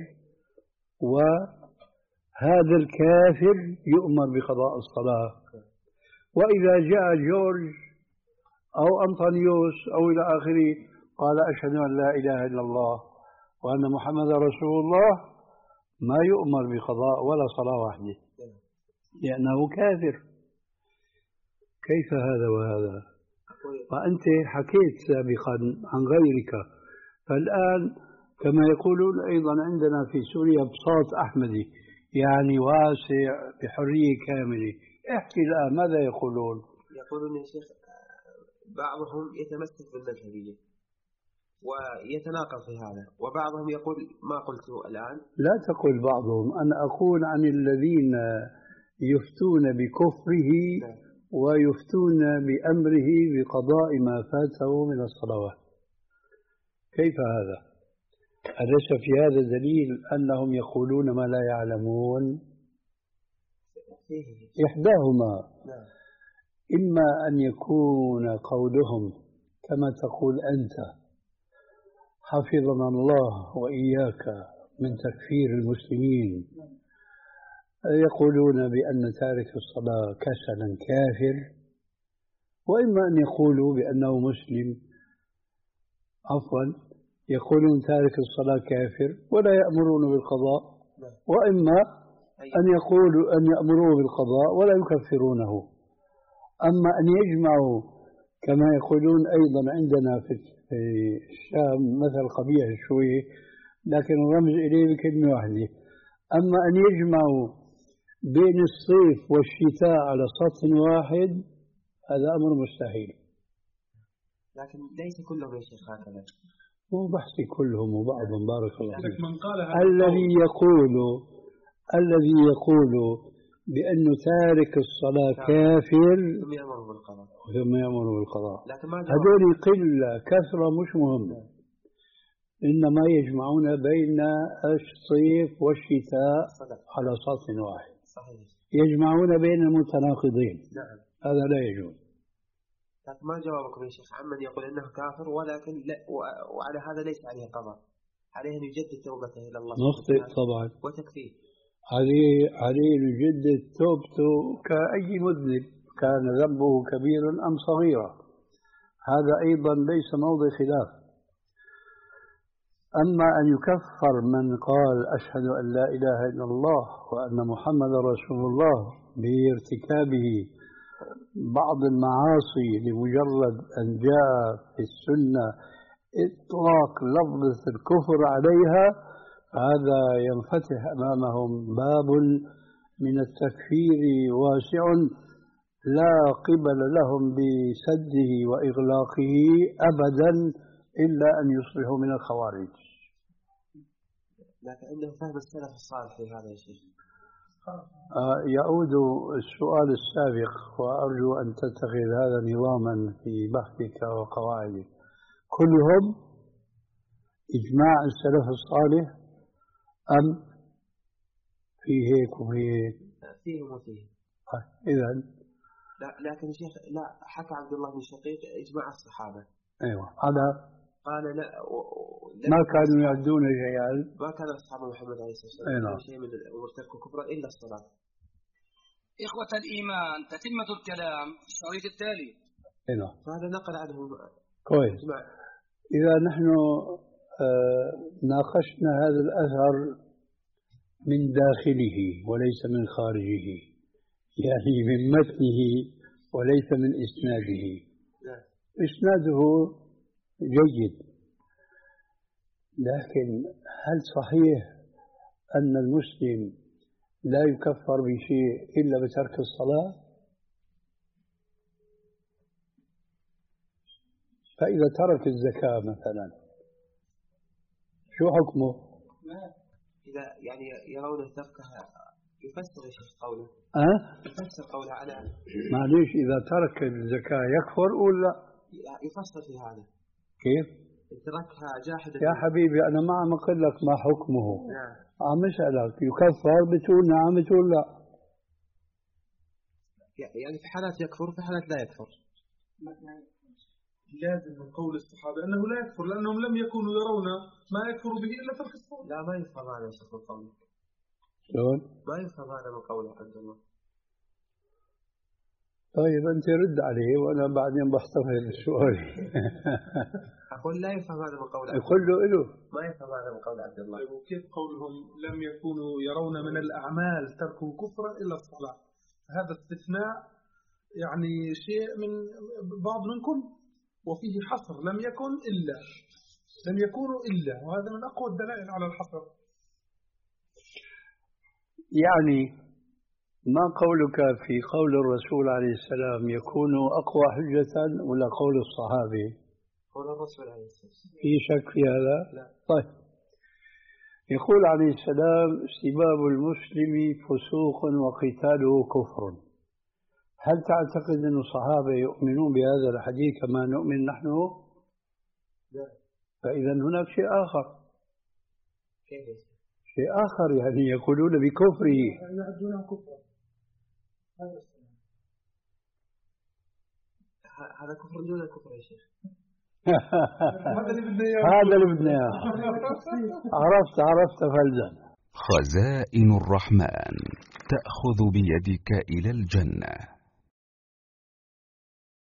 وهذا الكافر يؤمر بقضاء الصلاة؟ وإذا جاء جورج أو أنطونيوس أو إلى آخره قال أشهد أن لا إله إلا الله وأن محمد رسول الله، ما يؤمر بقضاء ولا صلاة واحدة لأنه كافر. كيف هذا وهذا؟ وأنت حكيت سابقا عن غيرك، فالآن كما يقولون أيضا عندنا في سوريا بساط أحمدي، يعني واسع بحرية كاملة. احكي الآن ماذا يقولون؟ يقولون يا شيخ بعضهم يتمسك بالمذهبية ويتناقض في هذا، وبعضهم يقول ما قلته الآن. لا تقل بعضهم، أنا أقول عن الذين يفتون بكفره ويفتون بأمره بقضاء ما فاته من الصلوات. كيف هذا؟ أليس في هذا دليل أنهم يقولون ما لا يعلمون؟ إحداهما إما أن يكون قولهم كما تقول أنت حفظنا الله وإياك من تكفير المسلمين، يقولون بأن تارك الصلاة كسلا كافر، وإما أن يقولوا بأنه مسلم، عفوا يقولون تارك الصلاة كافر ولا يأمرون بالقضاء، وإما أن يقولوا أن يأمروا بالقضاء ولا يكفرونه. أما أن يجمعوا كما يقولون أيضا عندنا في الشام مثل قبيح شوي لكن الرمز إليه بكلمة واحدة، أما أن يجمعوا بين الصيف والشتاء على سطح واحد هذا أمر مستحيل. لكن ليس كلهم يا شيخ هكذا. مو بحثي كلهم وبعضهم بارك الله فيك. الذي يقول الذي يقول بأن تارك الصلاة كافر ثم يأمر بالقضاء ثم يأمر بالقضاء هذول قلة كثرة مش مهمة. إنما يجمعون بين الصيف والشتاء على سطح واحد. صحيح. يجمعون بين المتناقضين. نعم. هذا لا يجوز. لكن ما جوابكم يا شيخ عمن يقول انه كافر ولكن لا وعلى هذا ليس عليه قضاء، عليه ان يجدد توبته الى الله نخطئ طبعا وتكفيه. عليه عليه ان يجدد توبته كأي مذنب كان ذنبه كبيرا ام صغيرا، هذا ايضا ليس موضع خلاف. اما ان يكفر من قال اشهد ان لا اله الا الله وان محمد رسول الله بارتكابه بعض المعاصي لمجرد أن جاء في السنة إطلاق لفظ الكفر عليها، هذا ينفتح أمامهم باب من التكفير واسع لا قبل لهم بسده وإغلاقه أبدا إلا أن يصبحوا من الخوارج. لكن عنده فهم السلف الصالح في هذا الشيء. يعود السؤال السابق وأرجو أن تتخذ هذا نظاما في بحثك وقواعدك. كلهم إجماع السلف الصالح أم في هيك وفي هيك؟ فيهم وفيه. إذن لا لكن شيخ لا حكى عبد الله بن شقيق إجماع الصحابة. أيوة هذا قال لا و... ما كانوا يعدون شيئا. ما كان أصحاب محمد عليه الصلاة والسلام أيوة. شيء من أمور ترك الكفر إلا الصلاة. إخوة الإيمان تتمة الكلام في الشريط التالي. أيوة. فهذا نقل عنه كويس. إجماع. إذا نحن آه ناقشنا هذا الأثر من داخله وليس من خارجه، يعني من متنه وليس من إسناده. نعم. إسناده جيد، لكن هل صحيح أن المسلم لا يكفر بشيء إلا بترك الصلاة؟ فإذا ترك الزكاة مثلا شو حكمه؟ إذا يعني يرون تركها يفسر يا شيخ قوله. أه؟ يفسر قوله على معليش إذا ترك الزكاة يكفر ولا؟ يفسر في هذا. كيف؟ تركها جاحدا. يا حبيبي أنا ما عم أقول لك ما حكمه. نعم. عم أسألك يكفر بتقول نعم بتقول لا. يعني في حالات يكفر وفي حالات لا يكفر. لازم من قول الصحابة أنه لا يكفر لأنهم لم يكونوا يرون ما يكفر به إلا ترك الصلاة. لا ما يفهم هذا يا شيخ من قوله. شلون؟ ما يفهم هذا من قوله عبد الله. طيب أنت رد عليه وأنا بعدين بحتفظ بسؤالي. أقول لا يفهم هذا من قوله. يقول له إله. ما يفهم هذا من قول عبد الله. طيب وكيف قولهم لم يكونوا يرون من الأعمال تركوا كفرا إلا الصلاة؟ هذا استثناء يعني شيء من بعض من كل، وفيه حصر لم يكن إلا، لم يكونوا إلا، وهذا من أقوى الدلائل على الحصر. يعني ما قولك في قول الرسول عليه السلام يكون أقوى حجة ولا قول الصحابي؟ قول الرسول عليه السلام. في شك في هذا؟ لا. طيب يقول عليه السلام سباب المسلم فسوق وقتاله كفر. هل تعتقد أن الصحابة يؤمنون بهذا الحديث كما نؤمن نحن؟ لا. فإذا هناك شيء آخر. كيف؟ شيء آخر يعني يقولون بكفره. يعدونه كفرا. هذا كفر دون كفر يا شيخ. هذا اللي بدنا إياه. هذا اللي بدنا إياه. عرفت عرفت فلزم. خزائن الرحمن تأخذ بيدك إلى الجنة.